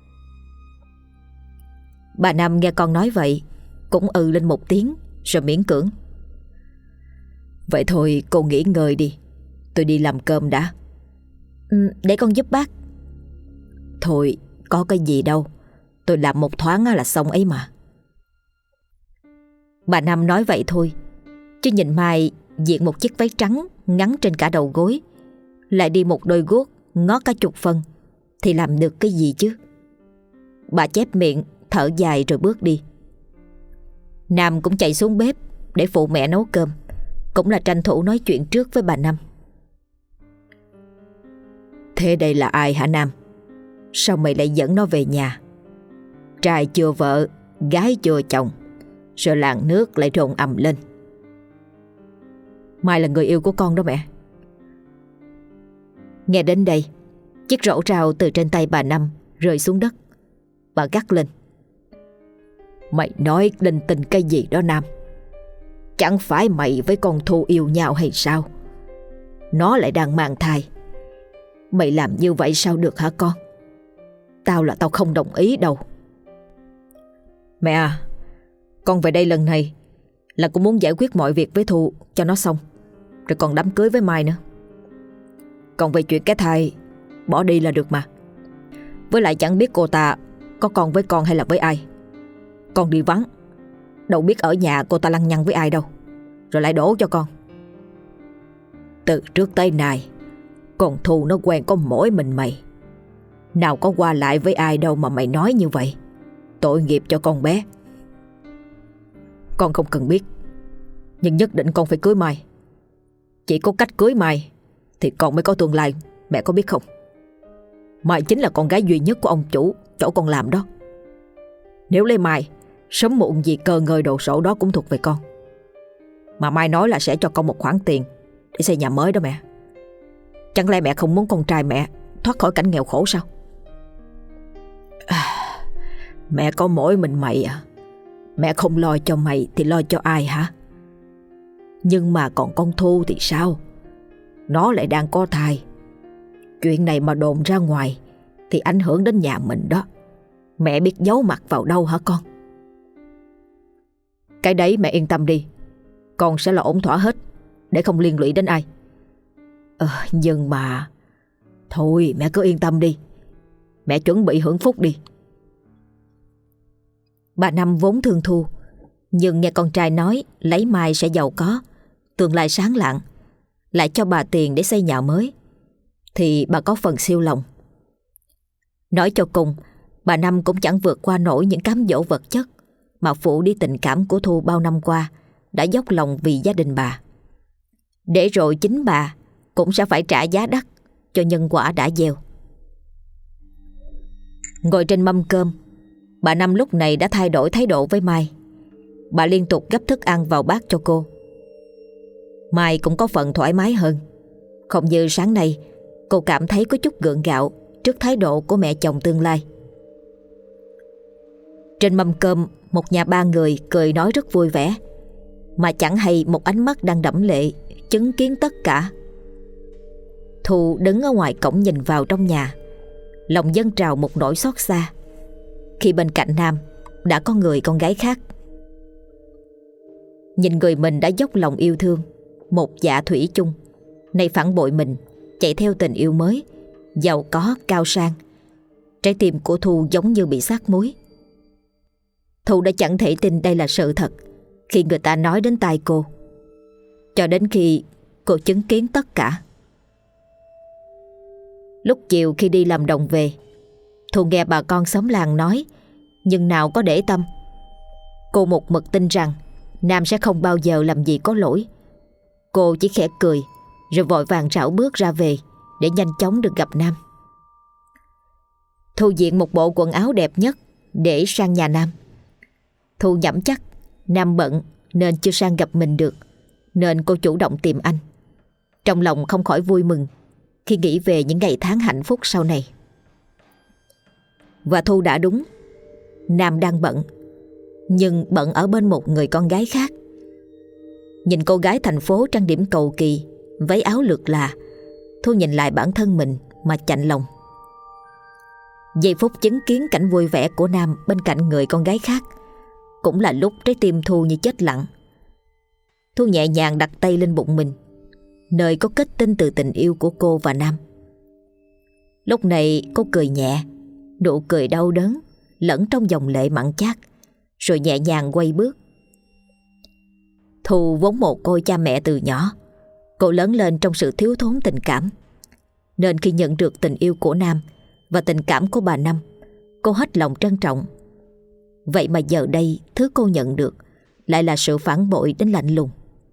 Bà Năm nghe con nói vậy cũng lên một tiếng rồi miễn cưỡng: Vậy thôi cô nghỉ ngơi đi, tôi đi làm cơm đã. Để con giúp bác. Thôi có cái gì đâu, tôi làm một thoáng là xong ấy mà. Bà Năm nói vậy thôi, chứ nhìn Mai diện một chiếc váy trắng ngắn trên cả đầu gối, lại đi một đôi guốc ngót cả chục phân, thì làm được cái gì chứ. Bà chép miệng thở dài rồi bước đi. Nam cũng chạy xuống bếp để phụ mẹ nấu cơm, cũng là tranh thủ nói chuyện trước với bà Năm. Thế đây là ai hả Nam? Sao mày lại dẫn nó về nhà? Trai chưa vợ, gái chưa chồng, rồi làng nước lại rộn ầm lên. Mai là người yêu của con đó mẹ. Nghe đến đây, chiếc rổ rau từ trên tay bà Năm rơi xuống đất. Bà gắt lên: Mày nói linh tinh cái gì đó Nam? Chẳng phải mày với con Thu yêu nhau hay sao? Nó lại đang mang thai. Mày làm như vậy sao được hả con? Tao không đồng ý đâu. Mẹ à, con về đây lần này là cũng muốn giải quyết mọi việc với Thu cho nó xong, rồi còn đám cưới với Mai nữa. Còn về chuyện cái thai, bỏ đi là được mà. Với lại chẳng biết cô ta có con với con hay là với ai. Con đi vắng, đâu biết ở nhà cô ta lăng nhăng với ai đâu, rồi lại đổ cho con. Từ trước tới nay, con Thu nó quen có mỗi mình mày, nào có qua lại với ai đâu mà mày nói như vậy. Tội nghiệp cho con bé. Con không cần biết, nhưng nhất định con phải cưới Mai. Chỉ có cách cưới Mai thì con mới có tương lai, mẹ có biết không? Mai chính là con gái duy nhất của ông chủ chỗ con làm đó. Nếu lấy Mai, sớm muộn gì cơ ngơi đồ sổ đó cũng thuộc về con. Mà Mai nói là sẽ cho con một khoản tiền để xây nhà mới đó mẹ. Chẳng lẽ mẹ không muốn con trai mẹ thoát khỏi cảnh nghèo khổ sao? Mẹ có mỗi mình mày à? Mẹ không lo cho mày thì lo cho ai hả? Nhưng mà còn con Thu thì sao? Nó lại đang có thai. Chuyện này mà đồn ra ngoài thì ảnh hưởng đến nhà mình đó. Mẹ biết giấu mặt vào đâu hả con? Cái đấy mẹ yên tâm đi, con sẽ lo ổn thỏa hết, để không liên lụy đến ai. Nhưng mà thôi mẹ cứ yên tâm đi, mẹ chuẩn bị hưởng phúc đi. Bà Năm vốn thương Thu, nhưng nghe con trai nói lấy Mai sẽ giàu có, tương lai sáng lạng, lại cho bà tiền để xây nhà mới, thì bà có phần siêu lòng. Nói cho cùng, bà Năm cũng chẳng vượt qua nổi những cám dỗ vật chất mà phụ đi tình cảm của Thu bao năm qua đã dốc lòng vì gia đình bà. Để rồi chính bà cũng sẽ phải trả giá đắt cho nhân quả đã gieo. Ngồi trên mâm cơm, bà Năm lúc này đã thay đổi thái độ với Mai. Bà liên tục gấp thức ăn vào bát cho cô. Mai cũng có phần thoải mái hơn. Không như sáng nay, cô cảm thấy có chút gượng gạo trước thái độ của mẹ chồng tương lai. Trên mâm cơm, một nhà ba người cười nói rất vui vẻ, mà chẳng hay một ánh mắt đang đẫm lệ chứng kiến tất cả. Thu đứng ở ngoài cổng nhìn vào trong nhà, lòng dâng trào một nỗi xót xa khi bên cạnh Nam đã có người con gái khác. Nhìn người mình đã dốc lòng yêu thương, một dạ thủy chung, nay phản bội mình, chạy theo tình yêu mới, giàu có, cao sang. Trái tim của Thu giống như bị sát muối. Thu đã chẳng thể tin đây là sự thật khi người ta nói đến tai cô, cho đến khi cô chứng kiến tất cả. Lúc chiều khi đi làm đồng về, Thu nghe bà con xóm làng nói, nhưng nào có để tâm. Cô một mực tin rằng Nam sẽ không bao giờ làm gì có lỗi. Cô chỉ khẽ cười rồi vội vàng rảo bước ra về để nhanh chóng được gặp Nam. Thu diện một bộ quần áo đẹp nhất để sang nhà Nam. Thu nhẩm chắc Nam bận nên chưa sang gặp mình được, nên cô chủ động tìm anh. Trong lòng không khỏi vui mừng khi nghĩ về những ngày tháng hạnh phúc sau này. Và Thu đã đúng, Nam đang bận, nhưng bận ở bên một người con gái khác. Nhìn cô gái thành phố trang điểm cầu kỳ, váy áo lượt là, Thu nhìn lại bản thân mình mà chạnh lòng. Giây phút chứng kiến cảnh vui vẻ của Nam bên cạnh người con gái khác cũng là lúc trái tim Thu như chết lặng. Thu nhẹ nhàng đặt tay lên bụng mình, nơi có kết tinh từ tình yêu của cô và Nam. Lúc này cô cười nhẹ, nụ cười đau đớn lẫn trong dòng lệ mặn chát, rồi nhẹ nhàng quay bước. Thu vốn mồ côi cha mẹ từ nhỏ. Cô lớn lên trong sự thiếu thốn tình cảm, nên khi nhận được tình yêu của Nam và tình cảm của bà Năm, cô hết lòng trân trọng. Vậy mà giờ đây thứ cô nhận được lại là sự phản bội đến lạnh lùng.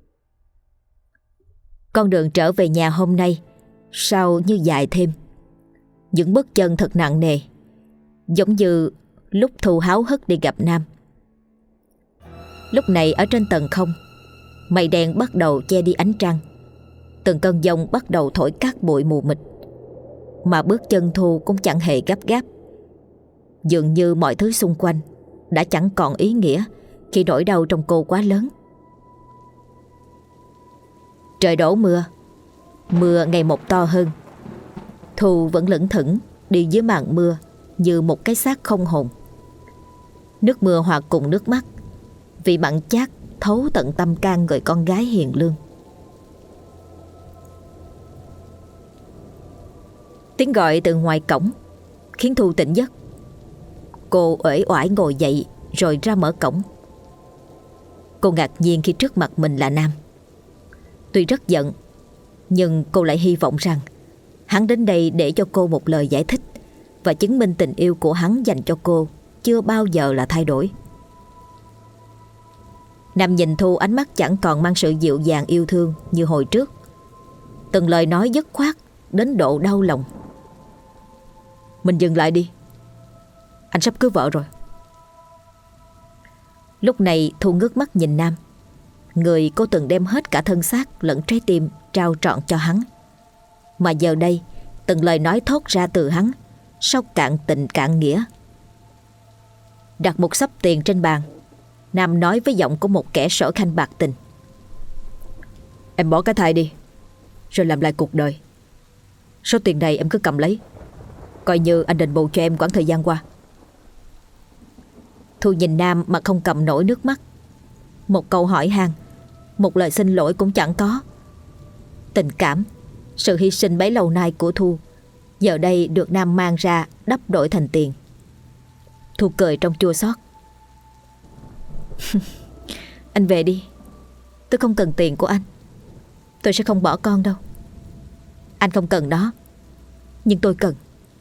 Con đường trở về nhà hôm nay sao như dài thêm. Những bước chân thật nặng nề, giống như lúc Thu háo hức đi gặp Nam. Lúc này ở trên tầng không, mây đen bắt đầu che đi ánh trăng. Từng cơn giông bắt đầu thổi cát bụi mù mịt, mà bước chân Thu cũng chẳng hề gấp gáp. Dường như mọi thứ xung quanh đã chẳng còn ý nghĩa khi nỗi đau trong cô quá lớn. Trời đổ mưa, mưa ngày một to hơn. Thu vẫn lững thững đi dưới màn mưa như một cái xác không hồn. Nước mưa hòa cùng nước mắt, vị mặn chát thấu tận tâm can người con gái hiền lương. Tiếng gọi từ ngoài cổng khiến Thu tỉnh giấc. Cô uể oải ngồi dậy rồi ra mở cổng. Cô ngạc nhiên khi trước mặt mình là Nam. Tuy rất giận, nhưng cô lại hy vọng rằng hắn đến đây để cho cô một lời giải thích và chứng minh tình yêu của hắn dành cho cô chưa bao giờ là thay đổi. Nam nhìn Thu ánh mắt chẳng còn mang sự dịu dàng yêu thương như hồi trước. Từng lời nói dứt khoát đến độ đau lòng. Mình dừng lại đi, anh sắp cưới vợ rồi. Lúc này Thu ngước mắt nhìn Nam, người cô từng đem hết cả thân xác lẫn trái tim trao trọn cho hắn. Mà giờ đây từng lời nói thốt ra từ hắn sao cạn tình cạn nghĩa. Đặt một xấp tiền trên bàn, Nam nói với giọng của một kẻ sở khanh bạc tình. Em bỏ cái thai đi, rồi làm lại cuộc đời. Số tiền này em cứ cầm lấy, coi như anh đền bù cho em quãng thời gian qua. Thu nhìn Nam mà không cầm nổi nước mắt. Một câu hỏi han, một lời xin lỗi cũng chẳng có. Tình cảm, sự hy sinh bấy lâu nay của Thu giờ đây được Nam mang ra đắp đổi thành tiền. Thu cười trong chua xót. Anh về đi, tôi không cần tiền của anh. Tôi sẽ không bỏ con đâu. Anh không cần nó, nhưng tôi cần.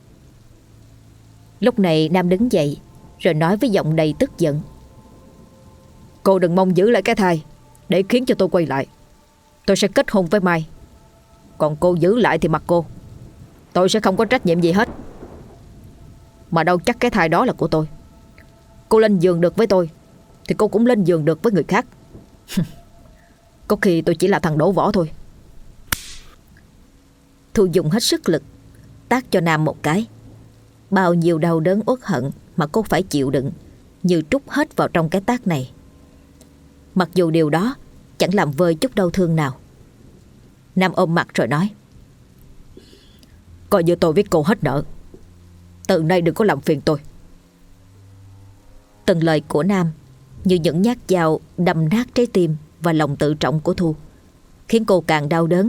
Lúc này Nam đứng dậy rồi nói với giọng đầy tức giận. Cô đừng mong giữ lại cái thai để khiến cho tôi quay lại. Tôi sẽ kết hôn với Mai. Còn cô giữ lại thì mặc cô, tôi sẽ không có trách nhiệm gì hết. Mà đâu chắc cái thai đó là của tôi. Cô lên giường được với tôi thì cô cũng lên giường được với người khác. Có khi tôi chỉ là thằng đổ vỏ thôi. Thu dùng hết sức lực tát cho Nam một cái. Bao nhiêu đau đớn uất hận mà cô phải chịu đựng như trút hết vào trong cái tát này. Mặc dù điều đó chẳng làm vơi chút đau thương nào. Nam ôm mặt rồi nói. Coi như tôi với cô hết nợ. Từ nay đừng có làm phiền tôi. Từng lời của Nam như những nhát dao đâm nát trái tim và lòng tự trọng của Thu, khiến cô càng đau đớn.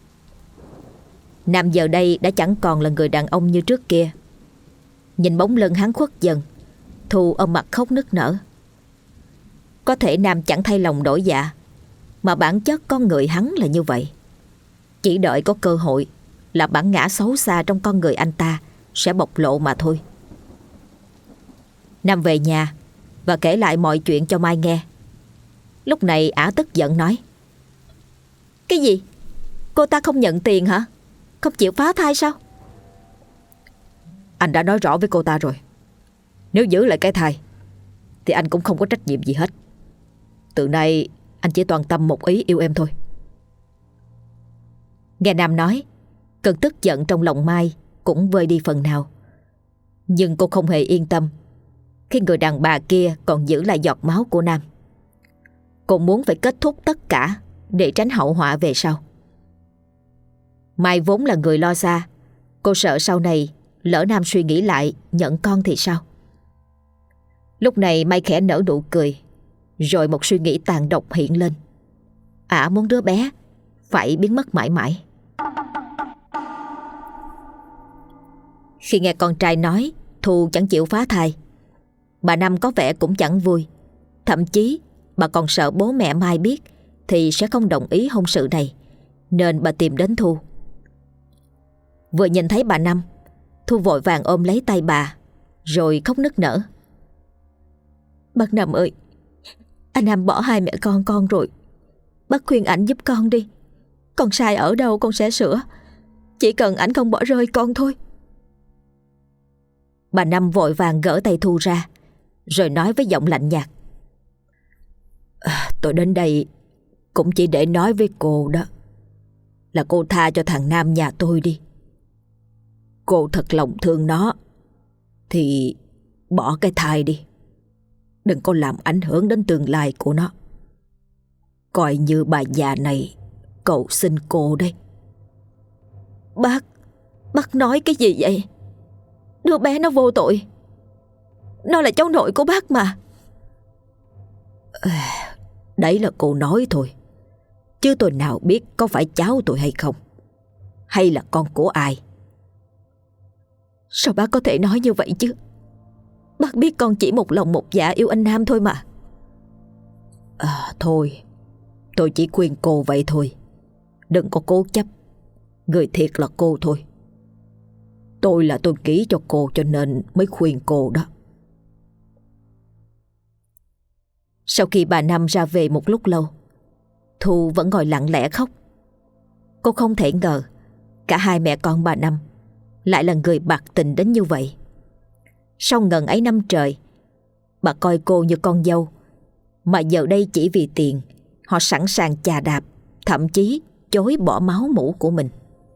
Nam giờ đây đã chẳng còn là người đàn ông như trước kia. Nhìn bóng lưng hắn khuất dần, Thu ôm mặt khóc nức nở. Có thể Nam chẳng thay lòng đổi dạ, mà bản chất con người hắn là như vậy. Chỉ đợi có cơ hội là bản ngã xấu xa trong con người anh ta sẽ bộc lộ mà thôi. Nam về nhà và kể lại mọi chuyện cho Mai nghe. Lúc này ả tức giận nói: Cái gì? Cô ta không nhận tiền hả? Không chịu phá thai sao? Anh đã nói rõ với cô ta rồi. Nếu giữ lại cái thai thì anh cũng không có trách nhiệm gì hết. Từ nay anh chỉ toàn tâm một ý yêu em thôi. Nghe Nam nói, cơn tức giận trong lòng Mai cũng vơi đi phần nào. Nhưng cô không hề yên tâm khi người đàn bà kia còn giữ lại giọt máu của Nam. Cô muốn phải kết thúc tất cả để tránh hậu họa về sau. Mai vốn là người lo xa. Cô sợ sau này lỡ Nam suy nghĩ lại nhận con thì sao. Lúc này Mai khẽ nở nụ cười, rồi một suy nghĩ tàn độc hiện lên. Ả muốn đứa bé phải biến mất mãi mãi. Khi nghe con trai nói Thu chẳng chịu phá thai, bà Năm có vẻ cũng chẳng vui. Thậm chí bà còn sợ bố mẹ Mai biết thì sẽ không đồng ý hôn sự này, nên bà tìm đến Thu. Vừa nhìn thấy bà Năm, Thu vội vàng ôm lấy tay bà, rồi khóc nức nở. Bác Năm ơi, anh Năm bỏ hai mẹ con rồi. Bác khuyên ảnh giúp con đi. Con sai ở đâu con sẽ sửa. Chỉ cần ảnh không bỏ rơi con thôi. Bà Năm vội vàng gỡ tay Thu ra, rồi nói với giọng lạnh nhạt: Tôi đến đây cũng chỉ để nói với cô đó, là cô tha cho thằng Nam nhà tôi đi. Cô thật lòng thương nó thì bỏ cái thai đi. Đừng có làm ảnh hưởng đến tương lai của nó. Coi như bà già này cầu xin cô đấy. Bác nói cái gì vậy? Đứa bé nó vô tội. Nó là cháu nội của bác mà. Đấy là cô nói thôi, chứ tôi nào biết có phải cháu tôi hay không, hay là con của ai. Sao bác có thể nói như vậy chứ? Bác biết con chỉ một lòng một dạ yêu anh Nam thôi mà. Thôi, tôi chỉ khuyên cô vậy thôi. Đừng có cố chấp. Người thiệt là cô thôi. Tôi kỹ cho cô cho nên mới khuyên cô đó. Sau khi bà Năm ra về một lúc lâu, Thu vẫn ngồi lặng lẽ khóc. Cô không thể ngờ cả hai mẹ con bà Năm lại là người bạc tình đến như vậy. Sau ngần ấy năm trời, bà coi cô như con dâu, mà giờ đây chỉ vì tiền họ sẵn sàng chà đạp, thậm chí chối bỏ máu mủ của mình.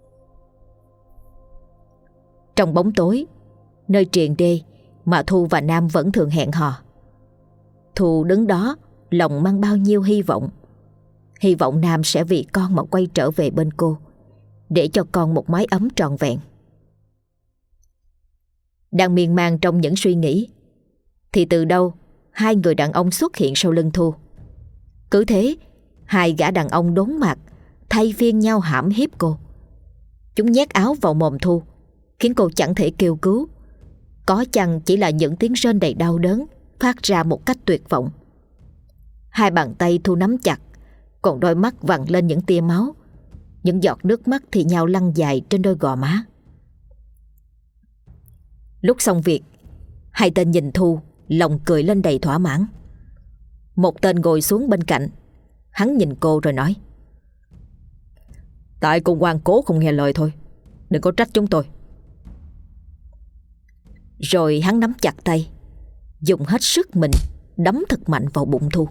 Trong bóng tối, nơi triền đê mà Thu và Nam vẫn thường hẹn hò, Thu đứng đó lòng mang bao nhiêu hy vọng. Hy vọng Nam sẽ vì con mà quay trở về bên cô, để cho con một mái ấm trọn vẹn. Đang miên man trong những suy nghĩ, thì từ đâu hai người đàn ông xuất hiện sau lưng Thu. Cứ thế, hai gã đàn ông đốn mặt thay phiên nhau hãm hiếp cô. Chúng nhét áo vào mồm Thu, khiến cô chẳng thể kêu cứu. Có chăng chỉ là những tiếng rên đầy đau đớn phát ra một cách tuyệt vọng. Hai bàn tay Thu nắm chặt, còn đôi mắt vằn lên những tia máu. Những giọt nước mắt thì nhao lăn dài trên đôi gò má. Lúc xong việc, hai tên nhìn Thu, lòng cười lên đầy thỏa mãn. Một tên ngồi xuống bên cạnh. Hắn nhìn cô rồi nói: Tại cô ngoan cố không nghe lời thôi, đừng có trách chúng tôi. Rồi hắn nắm chặt tay, dùng hết sức mình đấm thật mạnh vào bụng Thu.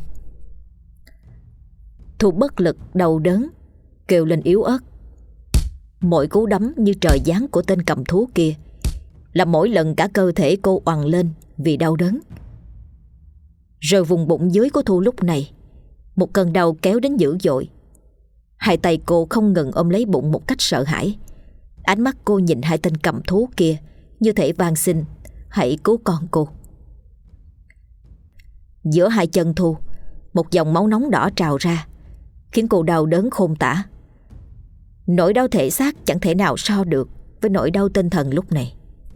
Thu bất lực đau đớn, kêu lên yếu ớt. Mỗi cú đấm như trời giáng của tên cầm thú kia, là mỗi lần cả cơ thể cô oằn lên vì đau đớn. Rồi vùng bụng dưới của Thu lúc này, một cơn đau kéo đến dữ dội. Hai tay cô không ngừng ôm lấy bụng một cách sợ hãi. Ánh mắt cô nhìn hai tên cầm thú kia như thể van xin hãy cứu con cô. Giữa hai chân Thu, một dòng máu nóng đỏ trào ra, khiến cô đau đớn khôn tả. Nỗi đau thể xác chẳng thể nào so được với nỗi đau tinh thần lúc này.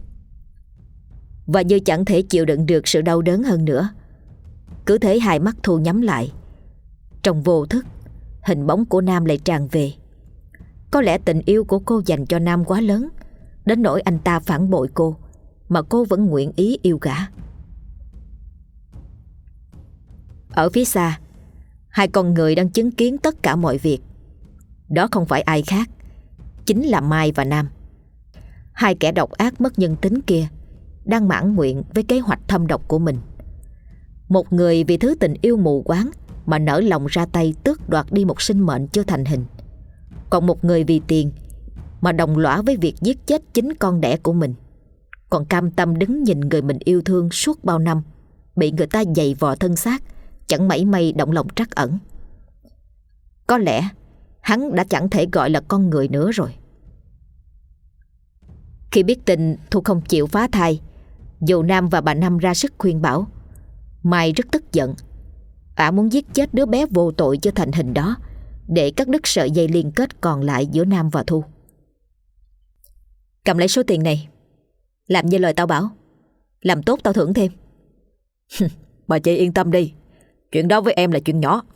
Và như chẳng thể chịu đựng được sự đau đớn hơn nữa, cứ thế hai mắt Thu nhắm lại. Trong vô thức, hình bóng của Nam lại tràn về. Có lẽ tình yêu của cô dành cho Nam quá lớn, đến nỗi anh ta phản bội cô, mà cô vẫn nguyện ý yêu gã. Ở phía xa, hai con người đang chứng kiến tất cả mọi việc. Đó không phải ai khác, chính là Mai và Nam. Hai kẻ độc ác mất nhân tính kia đang mãn nguyện với kế hoạch thâm độc của mình. Một người vì thứ tình yêu mù quáng mà nỡ lòng ra tay tước đoạt đi một sinh mệnh chưa thành hình. Còn một người vì tiền mà đồng lõa với việc giết chết chính con đẻ của mình, còn cam tâm đứng nhìn người mình yêu thương suốt bao năm bị người ta giày vò thân xác, chẳng mảy may động lòng trắc ẩn. Có lẽ hắn đã chẳng thể gọi là con người nữa rồi. Khi biết tin Thu không chịu phá thai, dù Nam và bà Năm ra sức khuyên bảo, Mai rất tức giận. Ả muốn giết chết đứa bé vô tội chưa thành hình đó để cắt đứt sợi dây liên kết còn lại giữa Nam và Thu. Cầm lấy số tiền này, làm như lời tao bảo, làm tốt tao thưởng thêm. Bà chị yên tâm đi, chuyện đó với em là chuyện nhỏ.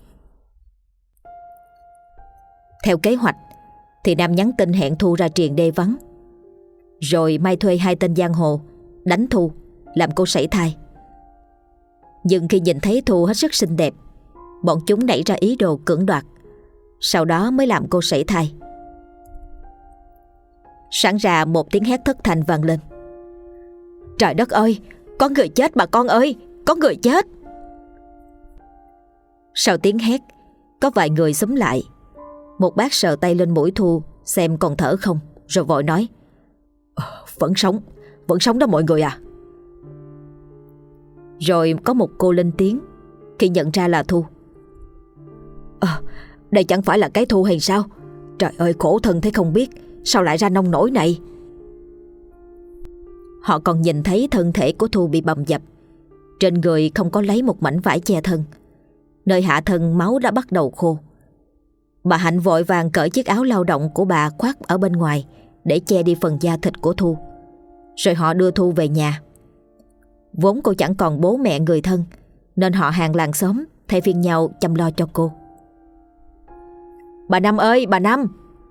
Theo kế hoạch thì Nam nhắn tin hẹn Thu ra triền đê vắng. Rồi Mai thuê hai tên giang hồ đánh Thu, làm cô sảy thai. Nhưng khi nhìn thấy Thu hết sức xinh đẹp, bọn chúng nảy ra ý đồ cưỡng đoạt, sau đó mới làm cô sảy thai. Sáng ra một tiếng hét thất thanh vang lên. Trời đất ơi, có người chết bà con ơi, có người chết. Sau tiếng hét, có vài người xúm lại. Một bác sờ tay lên mũi Thu xem còn thở không, rồi vội nói: Vẫn sống đó mọi người à. Rồi có một cô lên tiếng khi nhận ra là Thu. Đây chẳng phải là cái Thu hay sao? Trời ơi, khổ thân thế không biết, sao lại ra nông nổi này. Họ còn nhìn thấy thân thể của Thu bị bầm dập, trên người không có lấy một mảnh vải che thân, nơi hạ thân máu đã bắt đầu khô. Bà Hạnh vội vàng cởi chiếc áo lao động của bà khoác ở bên ngoài để che đi phần da thịt của Thu. Rồi họ đưa Thu về nhà. Vốn cô chẳng còn bố mẹ người thân, nên họ hàng làng xóm thay phiên nhau chăm lo cho cô. Bà Năm ơi, bà Năm!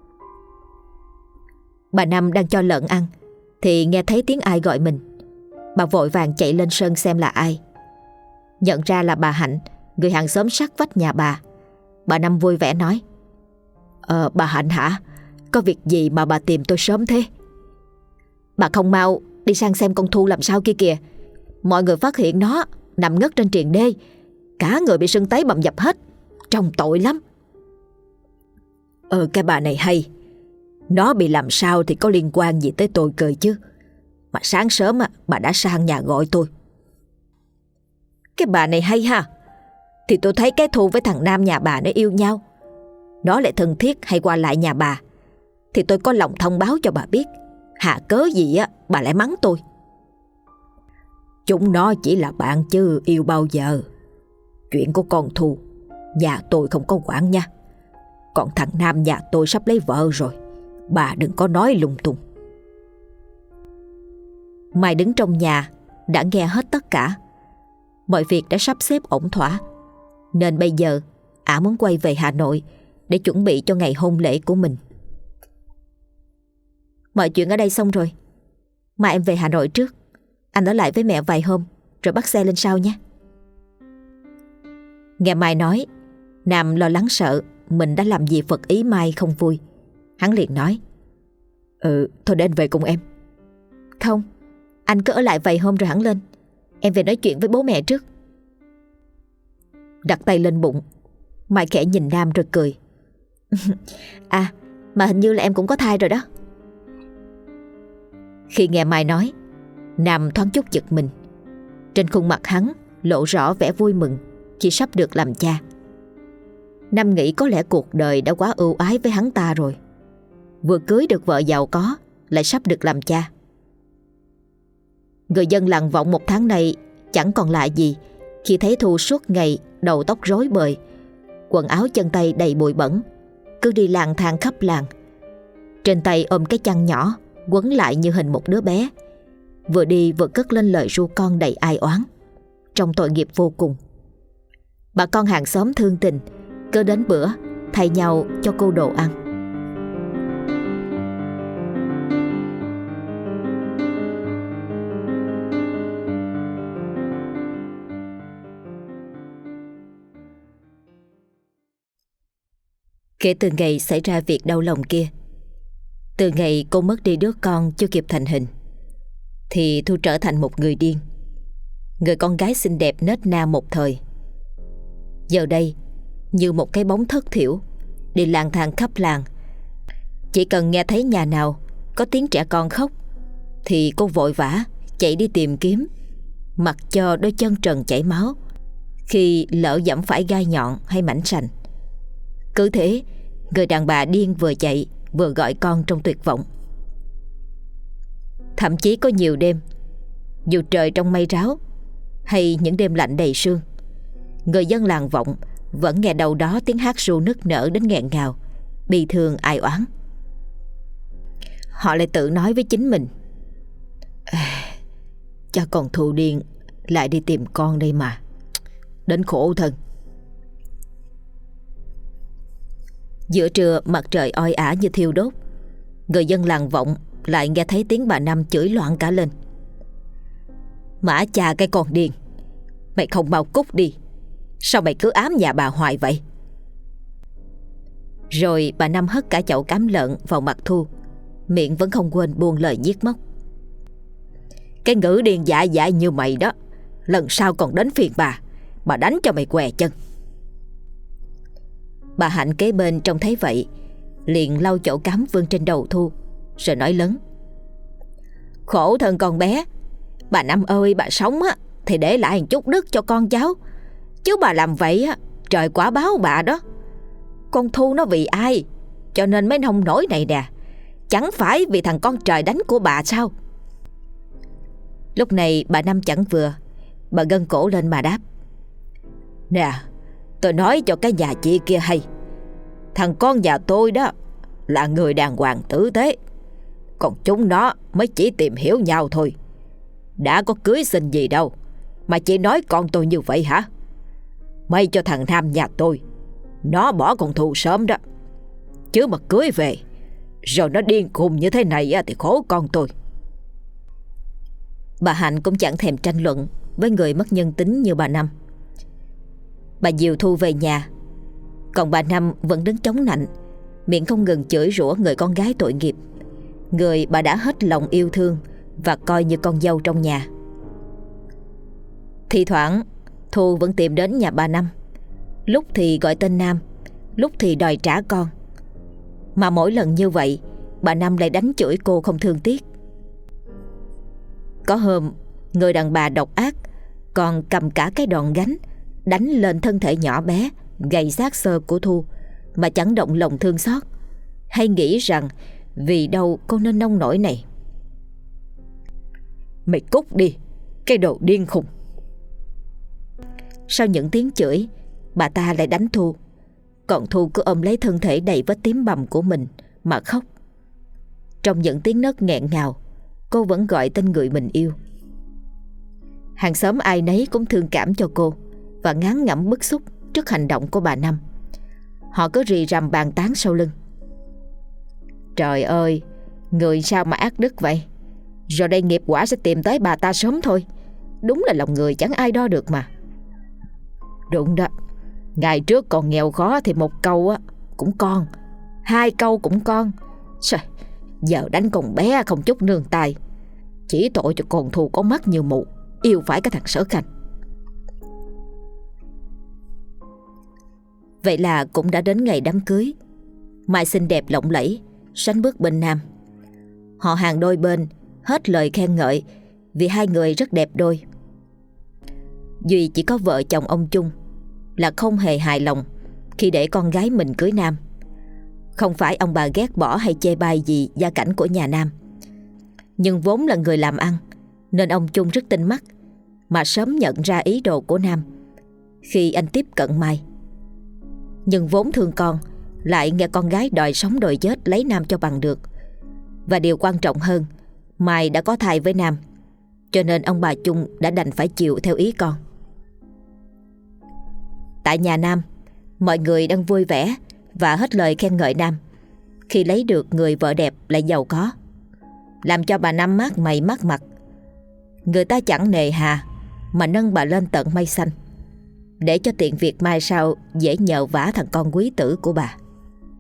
Bà Năm đang cho lợn ăn thì nghe thấy tiếng ai gọi mình. Bà vội vàng chạy lên sân xem là ai. Nhận ra là bà Hạnh, người hàng xóm sát vách nhà bà. Bà Năm vui vẻ nói: Bà Hạnh hả? Có việc gì mà bà tìm tôi sớm thế? Bà không mau đi sang xem con Thu làm sao kia kìa. Mọi người phát hiện nó nằm ngất trên triền đê, cả người bị sưng tấy bầm dập hết, trông tội lắm. Cái bà này hay. Nó bị làm sao thì có liên quan gì tới tôi cười chứ. Mà sáng sớm bà đã sang nhà gọi tôi. Cái bà này hay ha. Thì tôi thấy cái Thu với thằng Nam nhà bà nó yêu nhau, nó lại thân thiết hay qua lại nhà bà, thì tôi có lòng thông báo cho bà biết. Hà cớ gì bà lại mắng tôi. Chúng nó chỉ là bạn chứ yêu bao giờ. Chuyện của con Thu nhà tôi không có quản nha. Còn thằng Nam nhà tôi sắp lấy vợ rồi, bà đừng có nói lung tung. Mai đứng trong nhà đã nghe hết tất cả. Mọi việc đã sắp xếp ổn thỏa, nên bây giờ ả muốn quay về Hà Nội để chuẩn bị cho ngày hôn lễ của mình. Mọi chuyện ở đây xong rồi, mà em về Hà Nội trước. Anh ở lại với mẹ vài hôm rồi bắt xe lên sau nhé. Nghe Mai nói, Nam lo lắng sợ mình đã làm gì phật ý Mai không vui. Hắn liền nói: Thôi để anh về cùng em. Không, anh cứ ở lại vài hôm rồi hẳn lên. Em về nói chuyện với bố mẹ trước. Đặt tay lên bụng, Mai khẽ nhìn Nam rồi cười. Mà hình như là em cũng có thai rồi đó. Khi nghe Mai nói, Nam thoáng chút giật mình. Trên khuôn mặt hắn lộ rõ vẻ vui mừng khi sắp được làm cha. Nam nghĩ có lẽ cuộc đời đã quá ưu ái với hắn ta rồi. Vừa cưới được vợ giàu có, lại sắp được làm cha. Người dân làng Vọng một tháng này chẳng còn lạ gì khi thấy Thu suốt ngày đầu tóc rối bời, quần áo chân tay đầy bụi bẩn, cứ đi lang thang khắp làng. Trên tay ôm cái chăn nhỏ quấn lại như hình một đứa bé, vừa đi vừa cất lên lời ru con đầy ai oán, trông tội nghiệp vô cùng. Bà con hàng xóm thương tình cứ đến bữa thay nhau cho cô đồ ăn. Kể từ ngày xảy ra việc đau lòng kia, từ ngày cô mất đi đứa con chưa kịp thành hình, thì Thu trở thành một người điên. Người con gái xinh đẹp nết na một thời, giờ đây như một cái bóng thất thiểu, đi lang thang khắp làng. Chỉ cần nghe thấy nhà nào có tiếng trẻ con khóc thì cô vội vã chạy đi tìm kiếm, mặc cho đôi chân trần chảy máu khi lỡ dẫm phải gai nhọn hay mảnh sành. Cứ thế, người đàn bà điên vừa chạy vừa gọi con trong tuyệt vọng. Thậm chí có nhiều đêm, dù trời trong mây ráo hay những đêm lạnh đầy sương, người dân làng Vọng vẫn nghe đâu đó tiếng hát ru nức nở đến nghẹn ngào, bi thương ai oán. Họ lại tự nói với chính mình: cha còn Thu điên lại đi tìm con đây mà, đến khổ thân. Giữa trưa mặt trời oi ả như thiêu đốt, người dân làng Vọng lại nghe thấy tiếng bà Năm chửi loạn cả lên: Mã cha cái con điên, mày không mau cút đi, sao mày cứ ám nhà bà hoài vậy? Rồi bà Năm hất cả chậu cám lợn vào mặt Thu, miệng vẫn không quên buông lời nhiếc móc: Cái ngữ điên dại dại như mày đó, lần sau còn đến phiền bà đánh cho mày què chân. Bà Hạnh kế bên trông thấy vậy, liền lau chậu cám vương trên đầu Thu, rồi nói lớn: Khổ thân con bé, bà Năm ơi, bà sống á thì để lại một chút đức cho con cháu, chứ bà làm vậy á, trời quả báo bà đó. Con Thu nó vì ai cho nên mới nông nổi này nè, chẳng phải vì thằng con trời đánh của bà sao? Lúc này bà Năm chẳng vừa, bà gân cổ lên mà đáp: Nè, tôi nói cho cái nhà chị kia hay, thằng con nhà tôi đó là người đàng hoàng tử tế, còn chúng nó mới chỉ tìm hiểu nhau thôi. Đã có cưới xin gì đâu mà chị nói con tôi như vậy hả? May cho thằng Nam nhà tôi, nó bỏ con Thu sớm đó, chứ mà cưới về rồi nó điên khùng như thế này thì khổ con tôi. Bà Hạnh cũng chẳng thèm tranh luận với người mất nhân tính như bà Năm. Bà dìu Thu về nhà, còn bà Năm vẫn đứng chống nạnh, miệng không ngừng chửi rủa người con gái tội nghiệp, người bà đã hết lòng yêu thương và coi như con dâu trong nhà. Thì thoảng Thu vẫn tìm đến nhà bà Năm, lúc thì gọi tên Nam, lúc thì đòi trả con. Mà mỗi lần như vậy, bà Năm lại đánh chửi cô không thương tiếc. Có hôm, người đàn bà độc ác còn cầm cả cái đòn gánh đánh lên thân thể nhỏ bé gầy xác xơ của Thu mà chẳng động lòng thương xót, hay nghĩ rằng vì đâu cô nên nông nổi này. Mày cút đi, cái đồ điên khùng. Sau những tiếng chửi, bà ta lại đánh Thu, còn Thu cứ ôm lấy thân thể đầy vết tím bầm của mình mà khóc. Trong những tiếng nấc nghẹn ngào, cô vẫn gọi tên người mình yêu. Hàng xóm ai nấy cũng thương cảm cho cô và ngán ngẩm bức xúc trước hành động của bà Năm. Họ cứ rì rầm bàn tán sau lưng: Trời ơi, người sao mà ác đức vậy? Rồi đây nghiệp quả sẽ tìm tới bà ta sớm thôi. Đúng là lòng người chẳng ai đo được mà. Đúng đó, ngày trước còn nghèo khó thì một câu cũng con, hai câu cũng con. Trời, giờ đánh con bé không chút nương tay. Chỉ tội cho con Thu có mắt như mù, yêu phải cái thằng Sở Khanh. Vậy là cũng đã đến ngày đám cưới. Mai xinh đẹp lộng lẫy sánh bước bên Nam. Họ hàng đôi bên hết lời khen ngợi vì hai người rất đẹp đôi. Duy chỉ có vợ chồng ông Chung là không hề hài lòng khi để con gái mình cưới Nam. Không phải ông bà ghét bỏ hay chê bai gì gia cảnh của nhà Nam, nhưng vốn là người làm ăn nên ông Chung rất tinh mắt mà sớm nhận ra ý đồ của Nam khi anh tiếp cận Mai. Nhưng vốn thương con, lại nghe con gái đòi sống đòi chết lấy Nam cho bằng được. Và điều quan trọng hơn, Mai đã có thai với Nam, cho nên ông bà Chung đã đành phải chịu theo ý con. Tại nhà Nam, mọi người đang vui vẻ và hết lời khen ngợi Nam khi lấy được người vợ đẹp lại giàu có, làm cho bà Năm mát mày mát mặt. Người ta chẳng nề hà mà nâng bà lên tận mây xanh, để cho tiện việc mai sau dễ nhờ vả thằng con quý tử của bà.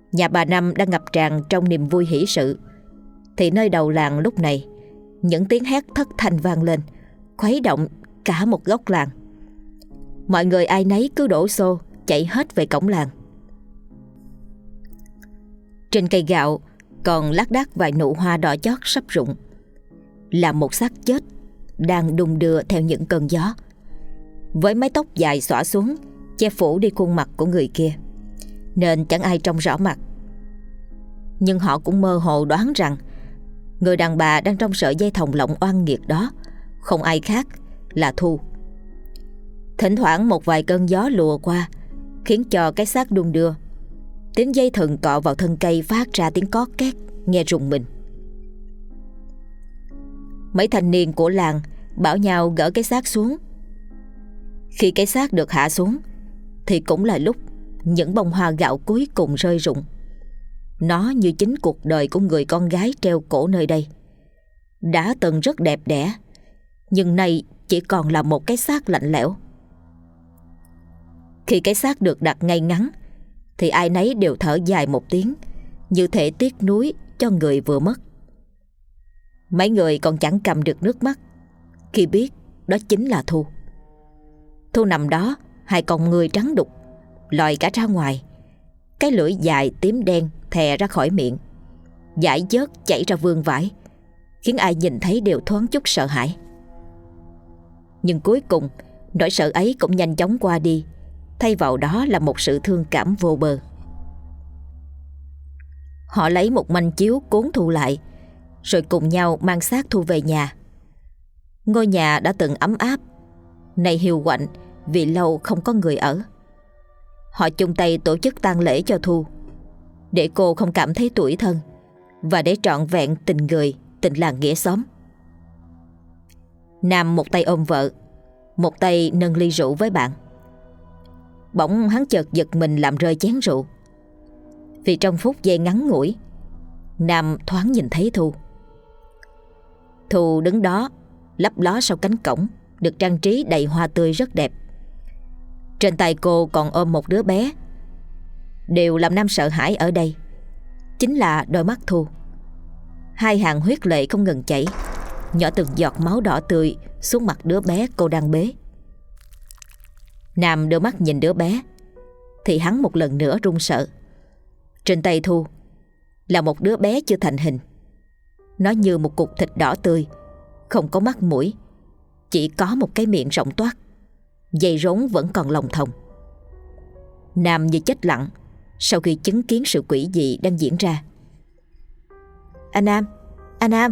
Nhà bà Năm đang ngập tràn trong niềm vui hỷ sự, thì nơi đầu làng lúc này những tiếng hét thất thanh vang lên, khuấy động cả một góc làng. Mọi người ai nấy cứ đổ xô chạy hết về cổng làng. Trên cây gạo còn lác đác vài nụ hoa đỏ chót sắp rụng, là một xác chết đang đung đưa theo những cơn gió, với mái tóc dài xõa xuống che phủ đi khuôn mặt của người kia, nên chẳng ai trông rõ mặt. Nhưng họ cũng mơ hồ đoán rằng người đàn bà đang trong sợi dây thòng lọng oan nghiệt đó không ai khác là Thu. Thỉnh thoảng một vài cơn gió lùa qua khiến cho cái xác đung đưa. Tiếng dây thừng cọ vào thân cây phát ra tiếng có két nghe rùng mình. Mấy thanh niên của làng bảo nhau gỡ cái xác xuống. Khi cái xác được hạ xuống thì cũng là lúc những bông hoa gạo cuối cùng rơi rụng. Nó như chính cuộc đời của người con gái treo cổ nơi đây. Đã từng rất đẹp đẽ, nhưng nay chỉ còn là một cái xác lạnh lẽo. Khi cái xác được đặt ngay ngắn thì ai nấy đều thở dài một tiếng, như thể tiếc nuối cho người vừa mất. Mấy người còn chẳng cầm được nước mắt khi biết đó chính là Thu. Thu nằm đó, hai con người trắng đục lòi cả ra ngoài, cái lưỡi dài tím đen thè ra khỏi miệng, dải dớt chảy ra vương vãi, khiến ai nhìn thấy đều thoáng chút sợ hãi. Nhưng cuối cùng nỗi sợ ấy cũng nhanh chóng qua đi, thay vào đó là một sự thương cảm vô bờ. Họ lấy một manh chiếu cuốn Thu lại, rồi cùng nhau mang xác Thu về nhà. Ngôi nhà đã từng ấm áp, nay hiu quạnh vì lâu không có người ở. Họ chung tay tổ chức tang lễ cho Thu, để cô không cảm thấy tủi thân, và để trọn vẹn tình người, tình làng nghĩa xóm. Nam một tay ôm vợ, một tay nâng ly rượu với bạn. Bỗng hắn chợt giật mình làm rơi chén rượu, vì trong phút giây ngắn ngủi, Nam thoáng nhìn thấy Thu. Thu đứng đó lấp ló sau cánh cổng được trang trí đầy hoa tươi rất đẹp. Trên tay cô còn ôm một đứa bé. Điều làm Nam sợ hãi ở đây chính là đôi mắt Thu. Hai hàng huyết lệ không ngừng chảy, nhỏ từng giọt máu đỏ tươi xuống mặt đứa bé cô đang bế. Nam đưa mắt nhìn đứa bé thì hắn một lần nữa run sợ. Trên tay Thu là một đứa bé chưa thành hình. Nó như một cục thịt đỏ tươi, không có mắt mũi, chỉ có một cái miệng rộng toát, dây rốn vẫn còn lồng thòng. Nam như chết lặng sau khi chứng kiến sự quỷ dị đang diễn ra. Anh Nam, anh Nam.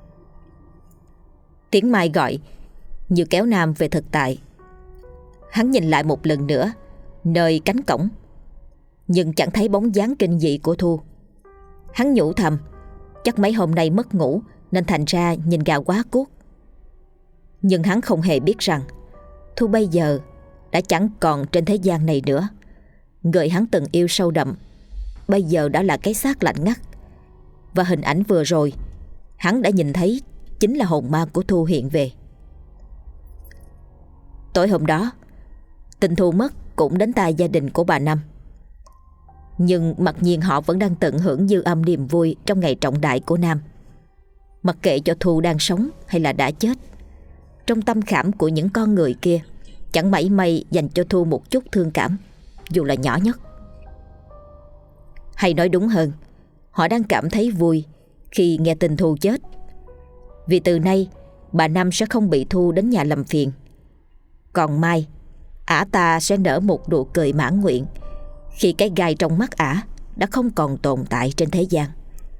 Tiếng Mai gọi như kéo Nam về thực tại. Hắn nhìn lại một lần nữa nơi cánh cổng, nhưng chẳng thấy bóng dáng kinh dị của Thu. Hắn nhủ thầm, chắc mấy hôm nay mất ngủ nên thành ra nhìn gà quá cuốc. Nhưng hắn không hề biết rằng Thu bây giờ đã chẳng còn trên thế gian này nữa. Người hắn từng yêu sâu đậm bây giờ đã là cái xác lạnh ngắt. Và hình ảnh vừa rồi hắn đã nhìn thấy chính là hồn ma của Thu hiện về. Tối hôm đó, tin Thu mất cũng đến tai gia đình của bà Năm. Nhưng mặc nhiên họ vẫn đang tận hưởng dư âm niềm vui trong ngày trọng đại của Nam. Mặc kệ cho Thu đang sống hay là đã chết, trong tâm khảm của những con người kia chẳng mảy may dành cho Thu một chút thương cảm, dù là nhỏ nhất. Hay nói đúng hơn, họ đang cảm thấy vui khi nghe tin Thu chết. Vì từ nay bà Năm sẽ không bị Thu đến nhà làm phiền. Còn mai, ả ta sẽ nở một nụ cười mãn nguyện khi cái gai trong mắt ả đã không còn tồn tại trên thế gian.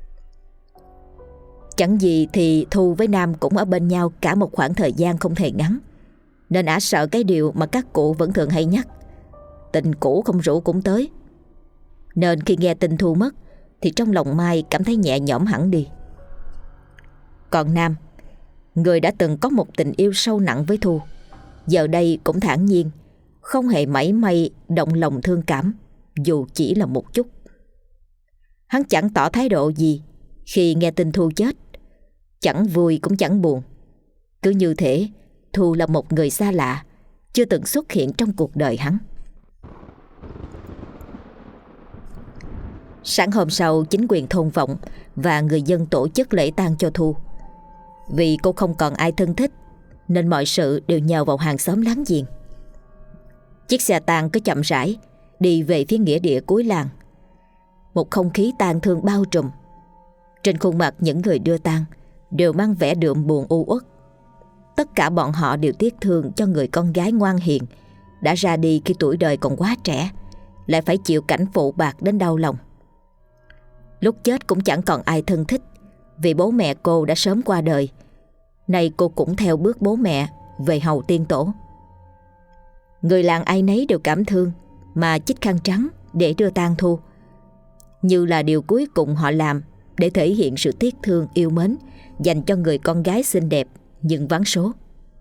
Chẳng gì thì Thu với Nam cũng ở bên nhau cả một khoảng thời gian không hề ngắn, nên ả sợ cái điều mà các cụ vẫn thường hay nhắc: tình cũ không rủ cũng tới. Nên khi nghe tin Thu mất thì trong lòng Mai cảm thấy nhẹ nhõm hẳn đi. Còn Nam, người đã từng có một tình yêu sâu nặng với Thu, giờ đây cũng thản nhiên, không hề mảy may động lòng thương cảm, dù chỉ là một chút. Hắn chẳng tỏ thái độ gì khi nghe tin Thu chết, chẳng vui cũng chẳng buồn. Cứ như thể Thu là một người xa lạ, chưa từng xuất hiện trong cuộc đời hắn. Sáng hôm sau, chính quyền thôn vọng và người dân tổ chức lễ tang cho Thu. Vì cô không còn ai thân thích nên mọi sự đều nhờ vào hàng xóm láng giềng. Chiếc xe tang cứ chậm rãi đi về phía nghĩa địa cuối làng. Một không khí tang thương bao trùm. Trên khuôn mặt những người đưa tang đều mang vẻ đượm buồn u uất. Tất cả bọn họ đều tiếc thương cho người con gái ngoan hiền đã ra đi khi tuổi đời còn quá trẻ, lại phải chịu cảnh phụ bạc đến đau lòng. Lúc chết cũng chẳng còn ai thân thích, vì bố mẹ cô đã sớm qua đời. Nay cô cũng theo bước bố mẹ về hầu tiên tổ. Người làng ai nấy đều cảm thương mà chích khăn trắng để đưa tang Thu, như là điều cuối cùng họ làm để thể hiện sự tiếc thương yêu mến dành cho người con gái xinh đẹp nhưng vắng số.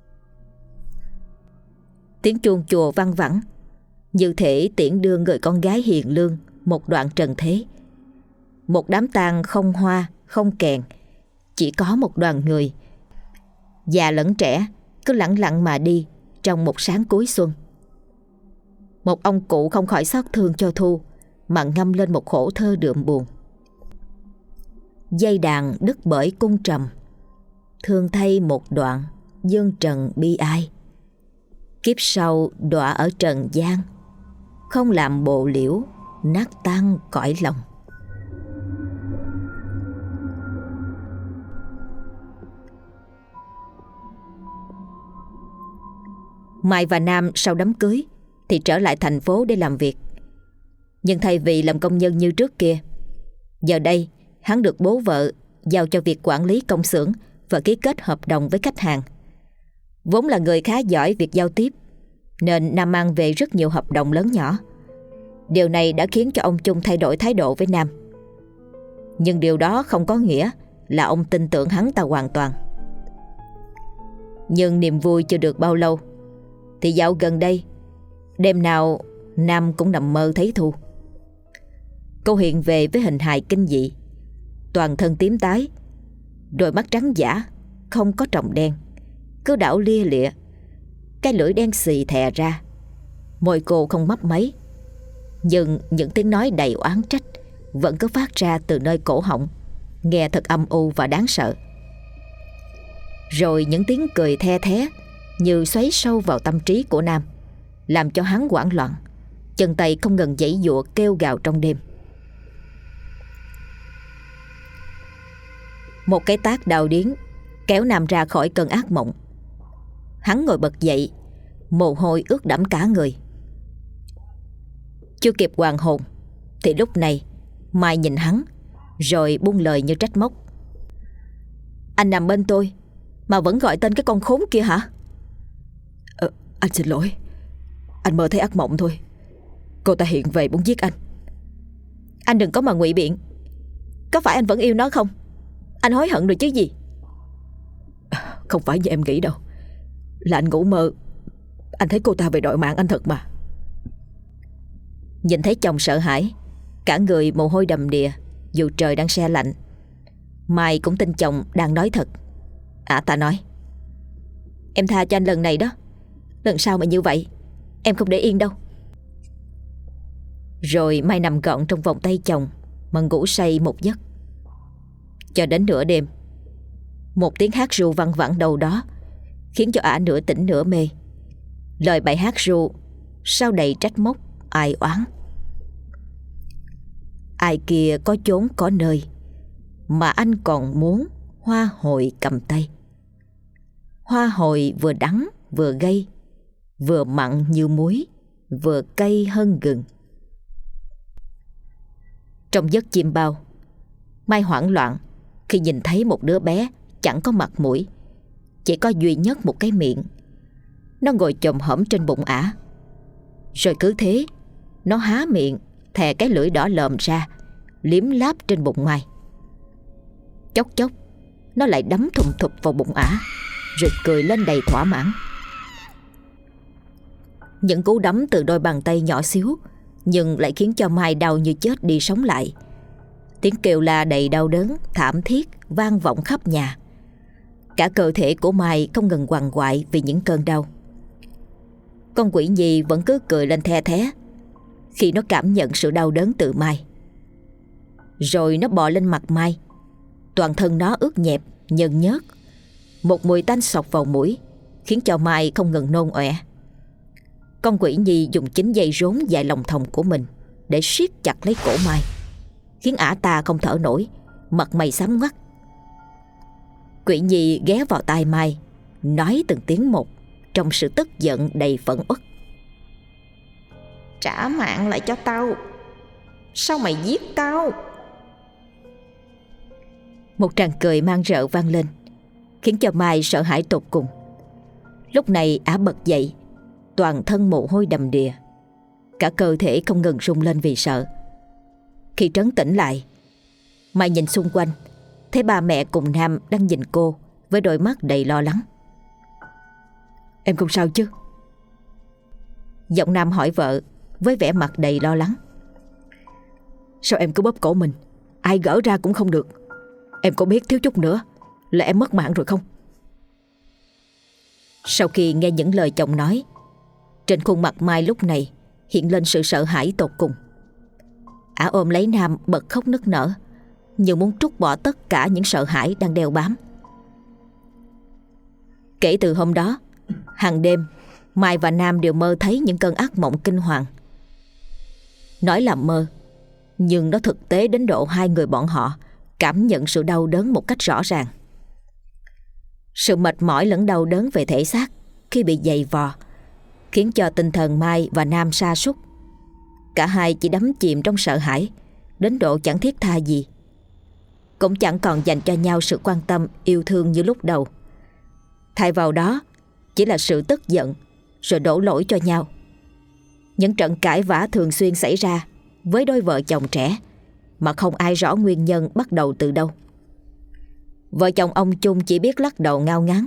Tiếng chuông chùa văng vẳng, như thể tiễn đưa người con gái hiền lương một đoạn trần thế. Một đám tang không hoa, không kèn, chỉ có một đoàn người, già lẫn trẻ, cứ lặng lặng mà đi trong một sáng cuối xuân. Một ông cụ không khỏi xót thương cho Thu mà ngâm lên một khổ thơ đượm buồn. Dây đàn đứt bởi cung trầm, thương thay một đoạn dương trần bi ai. Kiếp sau đọa ở trần gian, không làm bộ liễu nát tan cõi lòng. Mai và Nam sau đám cưới thì trở lại thành phố để làm việc. Nhưng thay vì làm công nhân như trước kia, giờ đây hắn được bố vợ giao cho việc quản lý công xưởng và ký kết hợp đồng với khách hàng. Vốn là người khá giỏi việc giao tiếp, nên Nam mang về rất nhiều hợp đồng lớn nhỏ. Điều này đã khiến cho ông Chung thay đổi thái độ với Nam. Nhưng điều đó không có nghĩa là ông tin tưởng hắn ta hoàn toàn. Nhưng niềm vui chưa được bao lâu thì dạo gần đây, đêm nào Nam cũng nằm mơ thấy Thu. Cô hiện về với hình hài kinh dị, toàn thân tím tái, đôi mắt trắng dã, không có tròng đen, cứ đảo lia lịa, cái lưỡi đen xì thè ra. Môi cô không mấp máy, nhưng những tiếng nói đầy oán trách vẫn cứ phát ra từ nơi cổ họng, nghe thật âm u và đáng sợ. Rồi những tiếng cười the thé như xoáy sâu vào tâm trí của Nam, làm cho hắn hoảng loạn, chân tay không ngừng giãy giụa kêu gào trong đêm. Một cái tát đau điếng kéo Nam ra khỏi cơn ác mộng. Hắn ngồi bật dậy, mồ hôi ướt đẫm cả người. Chưa kịp hoàn hồn thì lúc này Mai nhìn hắn rồi buông lời như trách móc: "Anh nằm bên tôi mà vẫn gọi tên cái con khốn kia hả?" Anh xin lỗi, anh mơ thấy ác mộng thôi. Cô ta hiện về muốn giết anh. Anh đừng có mà ngụy biện. Có phải anh vẫn yêu nó không? Anh hối hận rồi chứ gì? Không phải như em nghĩ đâu. Là anh ngủ mơ, anh thấy cô ta về đòi mạng anh thật mà. Nhìn thấy chồng sợ hãi, cả người mồ hôi đầm đìa dù trời đang se lạnh, Mai cũng tin chồng đang nói thật. Ta nói: "Em tha cho anh lần này đó. Lần sau mà như vậy em không để yên đâu." Rồi Mai nằm gọn trong vòng tay chồng mà ngủ say một giấc. Cho đến nửa đêm, một tiếng hát ru văng vẳng đâu đó khiến cho ả nửa tỉnh nửa mê. Lời bài hát ru sao đầy trách móc, ai oán: "Ai kia có chốn có nơi mà anh còn muốn hoa hồi cầm tay. Hoa hồi vừa đắng vừa gây, vừa mặn như muối, vừa cay hơn gừng." Trong giấc chim bao, Mai hoảng loạn khi nhìn thấy một đứa bé chẳng có mặt mũi, chỉ có duy nhất một cái miệng. Nó ngồi chồm hổm trên bụng ả. Rồi cứ thế nó há miệng thè cái lưỡi đỏ lòm ra, liếm láp trên bụng Mai. Chốc chốc nó lại đấm thùng thụp vào bụng ả, rồi cười lên đầy thỏa mãn. Những cú đấm từ đôi bàn tay nhỏ xíu nhưng lại khiến cho Mai đau như chết đi sống lại. Tiếng kêu la đầy đau đớn, thảm thiết vang vọng khắp nhà. Cả cơ thể của Mai không ngừng quằn quại vì những cơn đau. Con quỷ nhi vẫn cứ cười lên the thé khi nó cảm nhận sự đau đớn từ Mai. Rồi nó bò lên mặt Mai. Toàn thân nó ướt nhẹp, nhờn nhớt. Một mùi tanh xộc vào mũi, khiến cho Mai không ngừng nôn ọe. Con quỷ nhi dùng chính dây rốn dài lòng thòng của mình để siết chặt lấy cổ Mai, khiến ả ta không thở nổi, mặt mày xám ngoắt. Quỷ nhi ghé vào tai Mai, nói từng tiếng một trong sự tức giận đầy phẫn uất. Trả mạng lại cho tao. Sao mày giết tao? Một tràng cười mang rợ vang lên, khiến cho Mai sợ hãi tột cùng. Lúc này ả bật dậy, toàn thân mồ hôi đầm đìa, cả cơ thể không ngừng rung lên vì sợ. Khi trấn tĩnh lại, Mai nhìn xung quanh, thấy ba mẹ cùng Nam đang nhìn cô với đôi mắt đầy lo lắng. Em không sao chứ? Giọng Nam hỏi vợ với vẻ mặt đầy lo lắng. Sao em cứ bóp cổ mình? Ai gỡ ra cũng không được. Em có biết thiếu chút nữa là em mất mạng rồi không? Sau khi nghe những lời chồng nói, trên khuôn mặt Mai lúc này hiện lên sự sợ hãi tột cùng. Ả ôm lấy Nam bật khóc nức nở, như muốn trút bỏ tất cả những sợ hãi đang đeo bám. Kể từ hôm đó, hàng đêm Mai và Nam đều mơ thấy những cơn ác mộng kinh hoàng. Nói là mơ, nhưng nó thực tế đến độ hai người bọn họ cảm nhận sự đau đớn một cách rõ ràng. Sự mệt mỏi lẫn đau đớn về thể xác khi bị giày vò khiến cho tinh thần Mai và Nam sa sút. Cả hai chỉ đắm chìm trong sợ hãi đến độ chẳng thiết tha gì, cũng chẳng còn dành cho nhau sự quan tâm yêu thương như lúc đầu. Thay vào đó chỉ là sự tức giận rồi đổ lỗi cho nhau. Những trận cãi vã thường xuyên xảy ra với đôi vợ chồng trẻ mà không ai rõ nguyên nhân bắt đầu từ đâu. Vợ chồng ông Chung chỉ biết lắc đầu ngao ngán.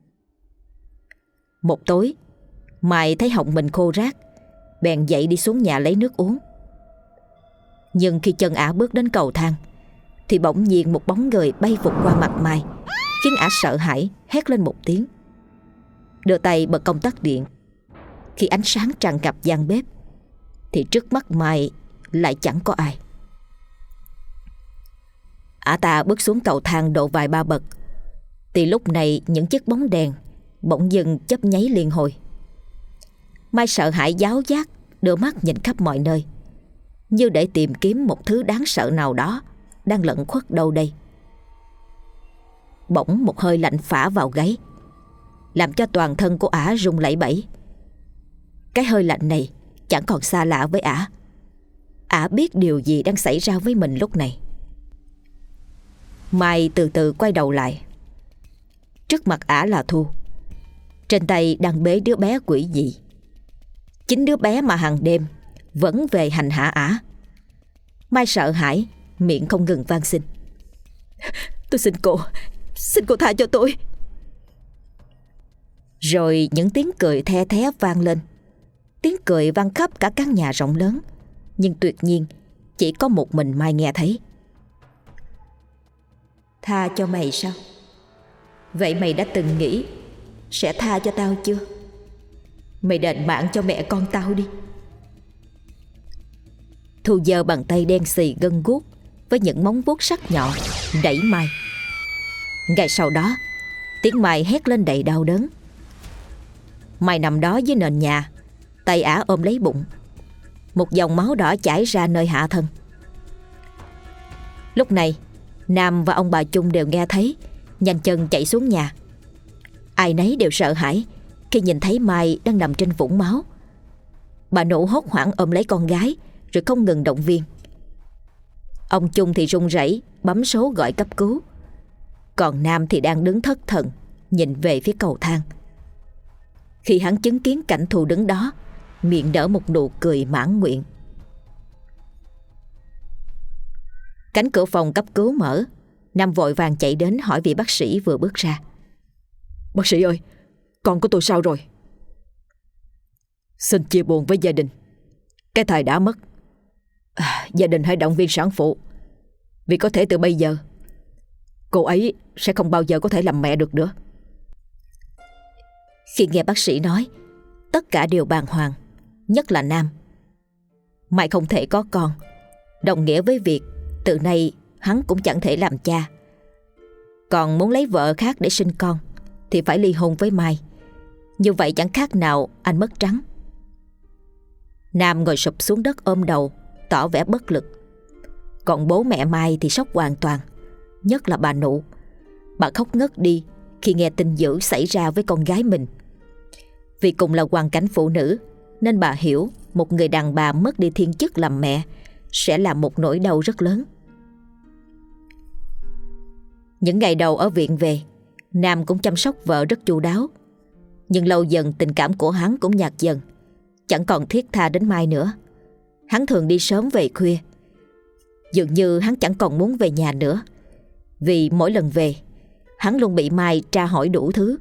Một tối, Mai thấy họng mình khô rát, bèn dậy đi xuống nhà lấy nước uống. Nhưng khi chân ả bước đến cầu thang thì bỗng nhiên một bóng người bay vụt qua mặt Mai, khiến ả sợ hãi hét lên một tiếng. Đưa tay bật công tắc điện. Khi ánh sáng tràn ngập gian bếp thì trước mắt Mai lại chẳng có ai. Ả ta bước xuống cầu thang độ vài ba bậc thì lúc này những chiếc bóng đèn bỗng dưng chớp nháy liên hồi. Mai sợ hãi giáo giác đưa mắt nhìn khắp mọi nơi, như để tìm kiếm một thứ đáng sợ nào đó đang lẩn khuất đâu đây. Bỗng một hơi lạnh phả vào gáy, làm cho toàn thân của ả rung lẩy bẩy. Cái hơi lạnh này chẳng còn xa lạ với ả. Ả biết điều gì đang xảy ra với mình lúc này. Mai từ từ quay đầu lại. Trước mặt ả là Thu, trên tay đang bế đứa bé quỷ dị. Chính đứa bé mà hàng đêm vẫn về hành hạ ả. Mai sợ hãi, miệng không ngừng van xin. Tôi xin cô tha cho tôi. Rồi những tiếng cười the thé vang lên. Tiếng cười vang khắp cả căn nhà rộng lớn, nhưng tuyệt nhiên chỉ có một mình Mai nghe thấy. Tha cho mày sao? Vậy mày đã từng nghĩ sẽ tha cho tao chưa? Mày đền mạng cho mẹ con tao đi. Thu giơ bàn tay đen xì gân guốc với những móng vuốt sắc nhọn đẩy Mai. Ngay sau đó, tiếng Mai hét lên đầy đau đớn. Mai nằm đó dưới nền nhà, tay ả ôm lấy bụng. Một dòng máu đỏ chảy ra nơi hạ thân. Lúc này, Nam và ông bà Chung đều nghe thấy, nhanh chân chạy xuống nhà. Ai nấy đều sợ hãi khi nhìn thấy Mai đang nằm trên vũng máu. Bà Nụ hốt hoảng ôm lấy con gái rồi không ngừng động viên. Ông Chung thì run rẩy bấm số gọi cấp cứu. Còn Nam thì đang đứng thất thần nhìn về phía cầu thang. Khi hắn chứng kiến cảnh Thu đứng đó, miệng nở một nụ cười mãn nguyện. Cánh cửa phòng cấp cứu mở. Nam vội vàng chạy đến hỏi vị bác sĩ vừa bước ra. Bác sĩ ơi, con của tôi sao rồi? Xin chia buồn với gia đình. Cái thầy đã mất. Gia đình hãy động viên sản phụ, vì có thể từ bây giờ cô ấy sẽ không bao giờ có thể làm mẹ được nữa. Khi nghe bác sĩ nói, tất cả đều bàng hoàng, nhất là Nam. Mai không thể có con, đồng nghĩa với việc Từ nay hắn cũng chẳng thể làm cha. Còn muốn lấy vợ khác để sinh con thì phải ly hôn với Mai. Như vậy chẳng khác nào anh mất trắng. Nam ngồi sụp xuống đất ôm đầu, tỏ vẻ bất lực. Còn bố mẹ Mai thì sốc hoàn toàn, nhất là bà Nụ. Bà khóc ngất đi khi nghe tin dữ xảy ra với con gái mình. Vì cùng là hoàn cảnh phụ nữ nên bà hiểu một người đàn bà mất đi thiên chức làm mẹ sẽ là một nỗi đau rất lớn. Những ngày đầu ở viện về, Nam cũng chăm sóc vợ rất chu đáo. Nhưng lâu dần tình cảm của hắn cũng nhạt dần, chẳng còn thiết tha đến Mai nữa. Hắn thường đi sớm về khuya. Dường như hắn chẳng còn muốn về nhà nữa, vì mỗi lần về hắn luôn bị Mai tra hỏi đủ thứ.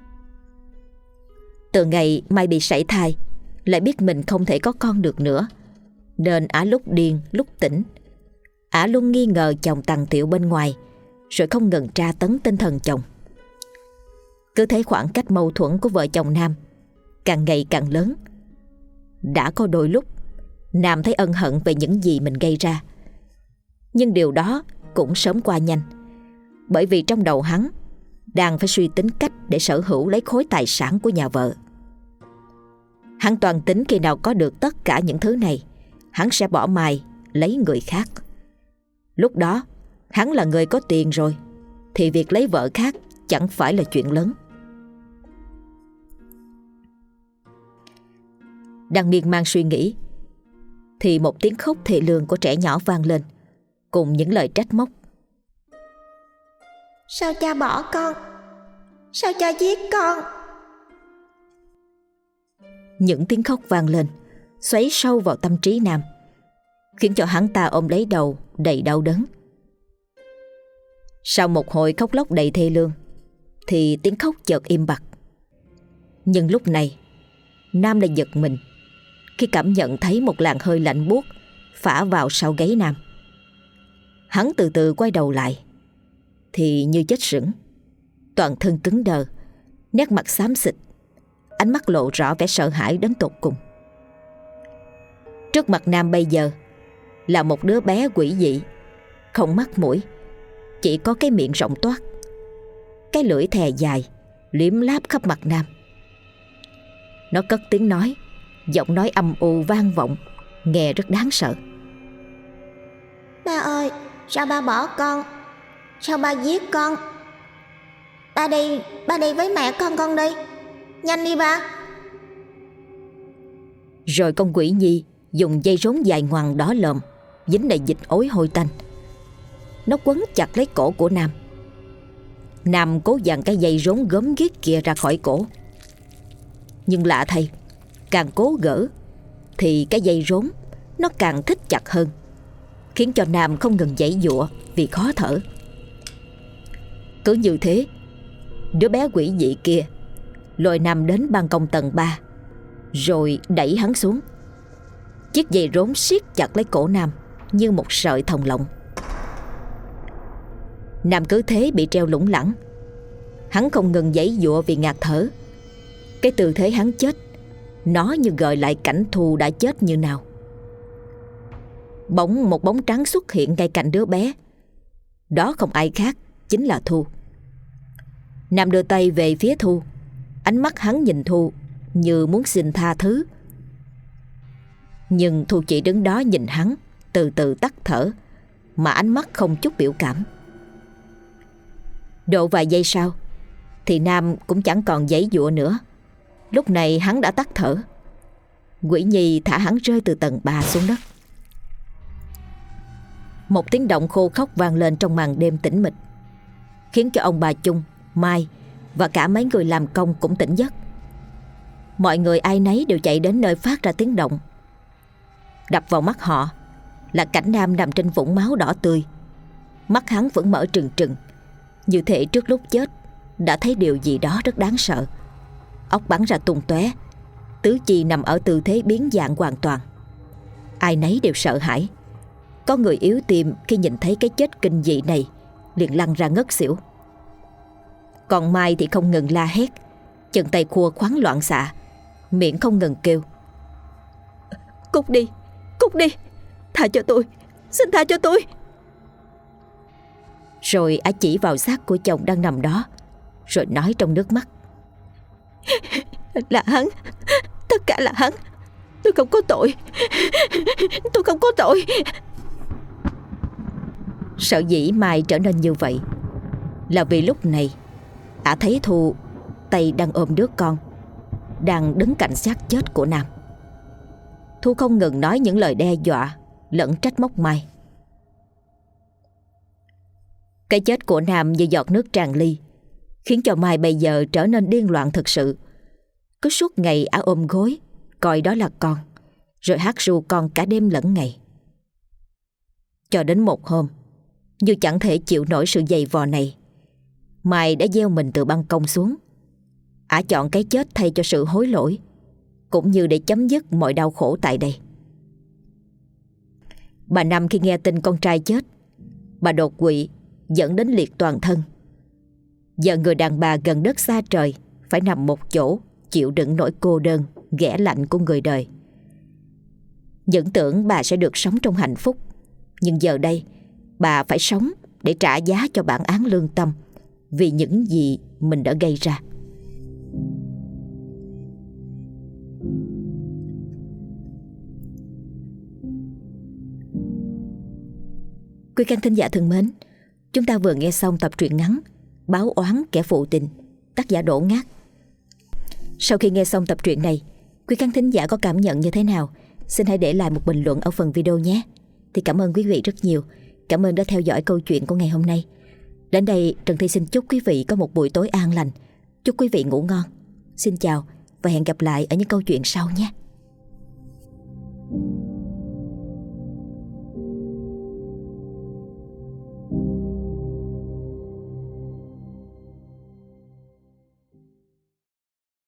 Từ ngày Mai bị sảy thai, lại biết mình không thể có con được nữa, nên ả lúc điên lúc tỉnh. Ả luôn nghi ngờ chồng tằng tiệu bên ngoài, rồi không ngừng tra tấn tinh thần chồng. Cứ thấy khoảng cách mâu thuẫn của vợ chồng Nam càng ngày càng lớn. Đã có đôi lúc Nam thấy ân hận về những gì mình gây ra, nhưng điều đó cũng sớm qua nhanh, bởi vì trong đầu hắn đang phải suy tính cách để sở hữu lấy khối tài sản của nhà vợ. Hắn toàn tính khi nào có được tất cả những thứ này, hắn sẽ bỏ Mai lấy người khác. Lúc đó hắn là người có tiền rồi, thì việc lấy vợ khác chẳng phải là chuyện lớn. Đang miên man suy nghĩ thì một tiếng khóc thê lương của trẻ nhỏ vang lên, cùng những lời trách móc. Sao cha bỏ con? Sao cha giết con? Những tiếng khóc vang lên, xoáy sâu vào tâm trí Nam, khiến cho hắn ta ôm lấy đầu đầy đau đớn. Sau một hồi khóc lóc đầy thê lương thì tiếng khóc chợt im bặt. Nhưng lúc này Nam lại giật mình khi cảm nhận thấy một làn hơi lạnh buốt phả vào sau gáy Nam. Hắn từ từ quay đầu lại thì như chết sững, toàn thân cứng đờ, nét mặt xám xịt, ánh mắt lộ rõ vẻ sợ hãi đến tột cùng. Trước mặt Nam bây giờ là một đứa bé quỷ dị, không mắt mũi, chỉ có cái miệng rộng toát, cái lưỡi thè dài liếm láp khắp mặt Nam. Nó cất tiếng nói, giọng nói âm u vang vọng, nghe rất đáng sợ. Ba ơi, sao ba bỏ con? Sao ba giết con? Ba đi với mẹ con đi. Nhanh đi ba. Rồi con quỷ nhi dùng dây rốn dài ngoằng đỏ lòm, dính đầy dịch ối hôi tanh. Nó quấn chặt lấy cổ của Nam. Nam cố dàn cái dây rốn gớm ghiếc kia ra khỏi cổ. Nhưng lạ thay, càng cố gỡ thì cái dây rốn nó càng thít chặt hơn, khiến cho Nam không ngừng giãy giụa vì khó thở. Cứ như thế, đứa bé quỷ dị kia lôi Nam đến ban công tầng 3, rồi đẩy hắn xuống. Chiếc dây rốn siết chặt lấy cổ Nam như một sợi thòng lọng. Nam cứ thế bị treo lủng lẳng. Hắn không ngừng giãy giụa vì ngạt thở. Cái tư thế hắn chết, nó như gợi lại cảnh thù đã chết như nào. Bỗng một bóng trắng xuất hiện ngay cạnh đứa bé. Đó không ai khác, chính là Thu. Nam đưa tay về phía Thu. Ánh mắt hắn nhìn Thu như muốn xin tha thứ. Nhưng Thu chỉ đứng đó nhìn hắn, từ từ tắt thở, mà ánh mắt không chút biểu cảm. Độ vài giây sau thì Nam cũng chẳng còn giãy giụa nữa. Lúc này hắn đã tắt thở. Quỷ nhi thả hắn rơi từ tầng 3 xuống đất. Một tiếng động khô khóc vang lên trong màn đêm tĩnh mịch, khiến cho ông bà Chung, Mai và cả mấy người làm công cũng tỉnh giấc. Mọi người ai nấy đều chạy đến nơi phát ra tiếng động. Đập vào mắt họ là cảnh Nam nằm trên vũng máu đỏ tươi. Mắt hắn vẫn mở trừng trừng, như thể trước lúc chết đã thấy điều gì đó rất đáng sợ. Óc bắn ra tung tóe, tứ chi nằm ở tư thế biến dạng hoàn toàn. Ai nấy đều sợ hãi. Có người yếu tim khi nhìn thấy cái chết kinh dị này liền lăn ra ngất xỉu. Còn Mai thì không ngừng la hét, chân tay khua khoắn loạn xạ, miệng không ngừng kêu: Cút đi, tha cho tôi, xin tha cho tôi. Rồi ả chỉ vào xác của chồng đang nằm đó, rồi nói trong nước mắt: Là hắn, tất cả là hắn. Tôi không có tội. Tôi không có tội. Sở dĩ Mai trở nên như vậy là vì lúc này ả thấy Thu tay đang ôm đứa con, đang đứng cạnh xác chết của Nam. Thu không ngừng nói những lời đe dọa lẫn trách móc Mai. Cái chết của Nam như giọt nước tràn ly, khiến cho Mai bây giờ trở nên điên loạn thực sự. Cứ suốt ngày ả ôm gối, coi đó là con, rồi hát ru con cả đêm lẫn ngày. Cho đến một hôm, như chẳng thể chịu nổi sự giày vò này, Mai đã gieo mình từ ban công xuống. Ả chọn cái chết thay cho sự hối lỗi, cũng như để chấm dứt mọi đau khổ tại đây. Bà Năm khi nghe tin con trai chết, bà đột quỵ dẫn đến liệt toàn thân. Giờ người đàn bà gần đất xa trời, phải nằm một chỗ chịu đựng nỗi cô đơn, ghẻ lạnh của người đời. Những tưởng bà sẽ được sống trong hạnh phúc, nhưng giờ đây bà phải sống để trả giá cho bản án lương tâm vì những gì mình đã gây ra. Quý khán thính giả thân mến, chúng ta vừa nghe xong tập truyện ngắn Báo oán kẻ phụ tình, tác giả Đỗ Ngát. Sau khi nghe xong tập truyện này, quý khán thính giả có cảm nhận như thế nào? Xin hãy để lại một bình luận ở phần video nhé. Thì cảm ơn quý vị rất nhiều. Cảm ơn đã theo dõi câu chuyện của ngày hôm nay. Đến đây Trần Thi xin chúc quý vị có một buổi tối an lành. Chúc quý vị ngủ ngon. Xin chào và hẹn gặp lại ở những câu chuyện sau nhé.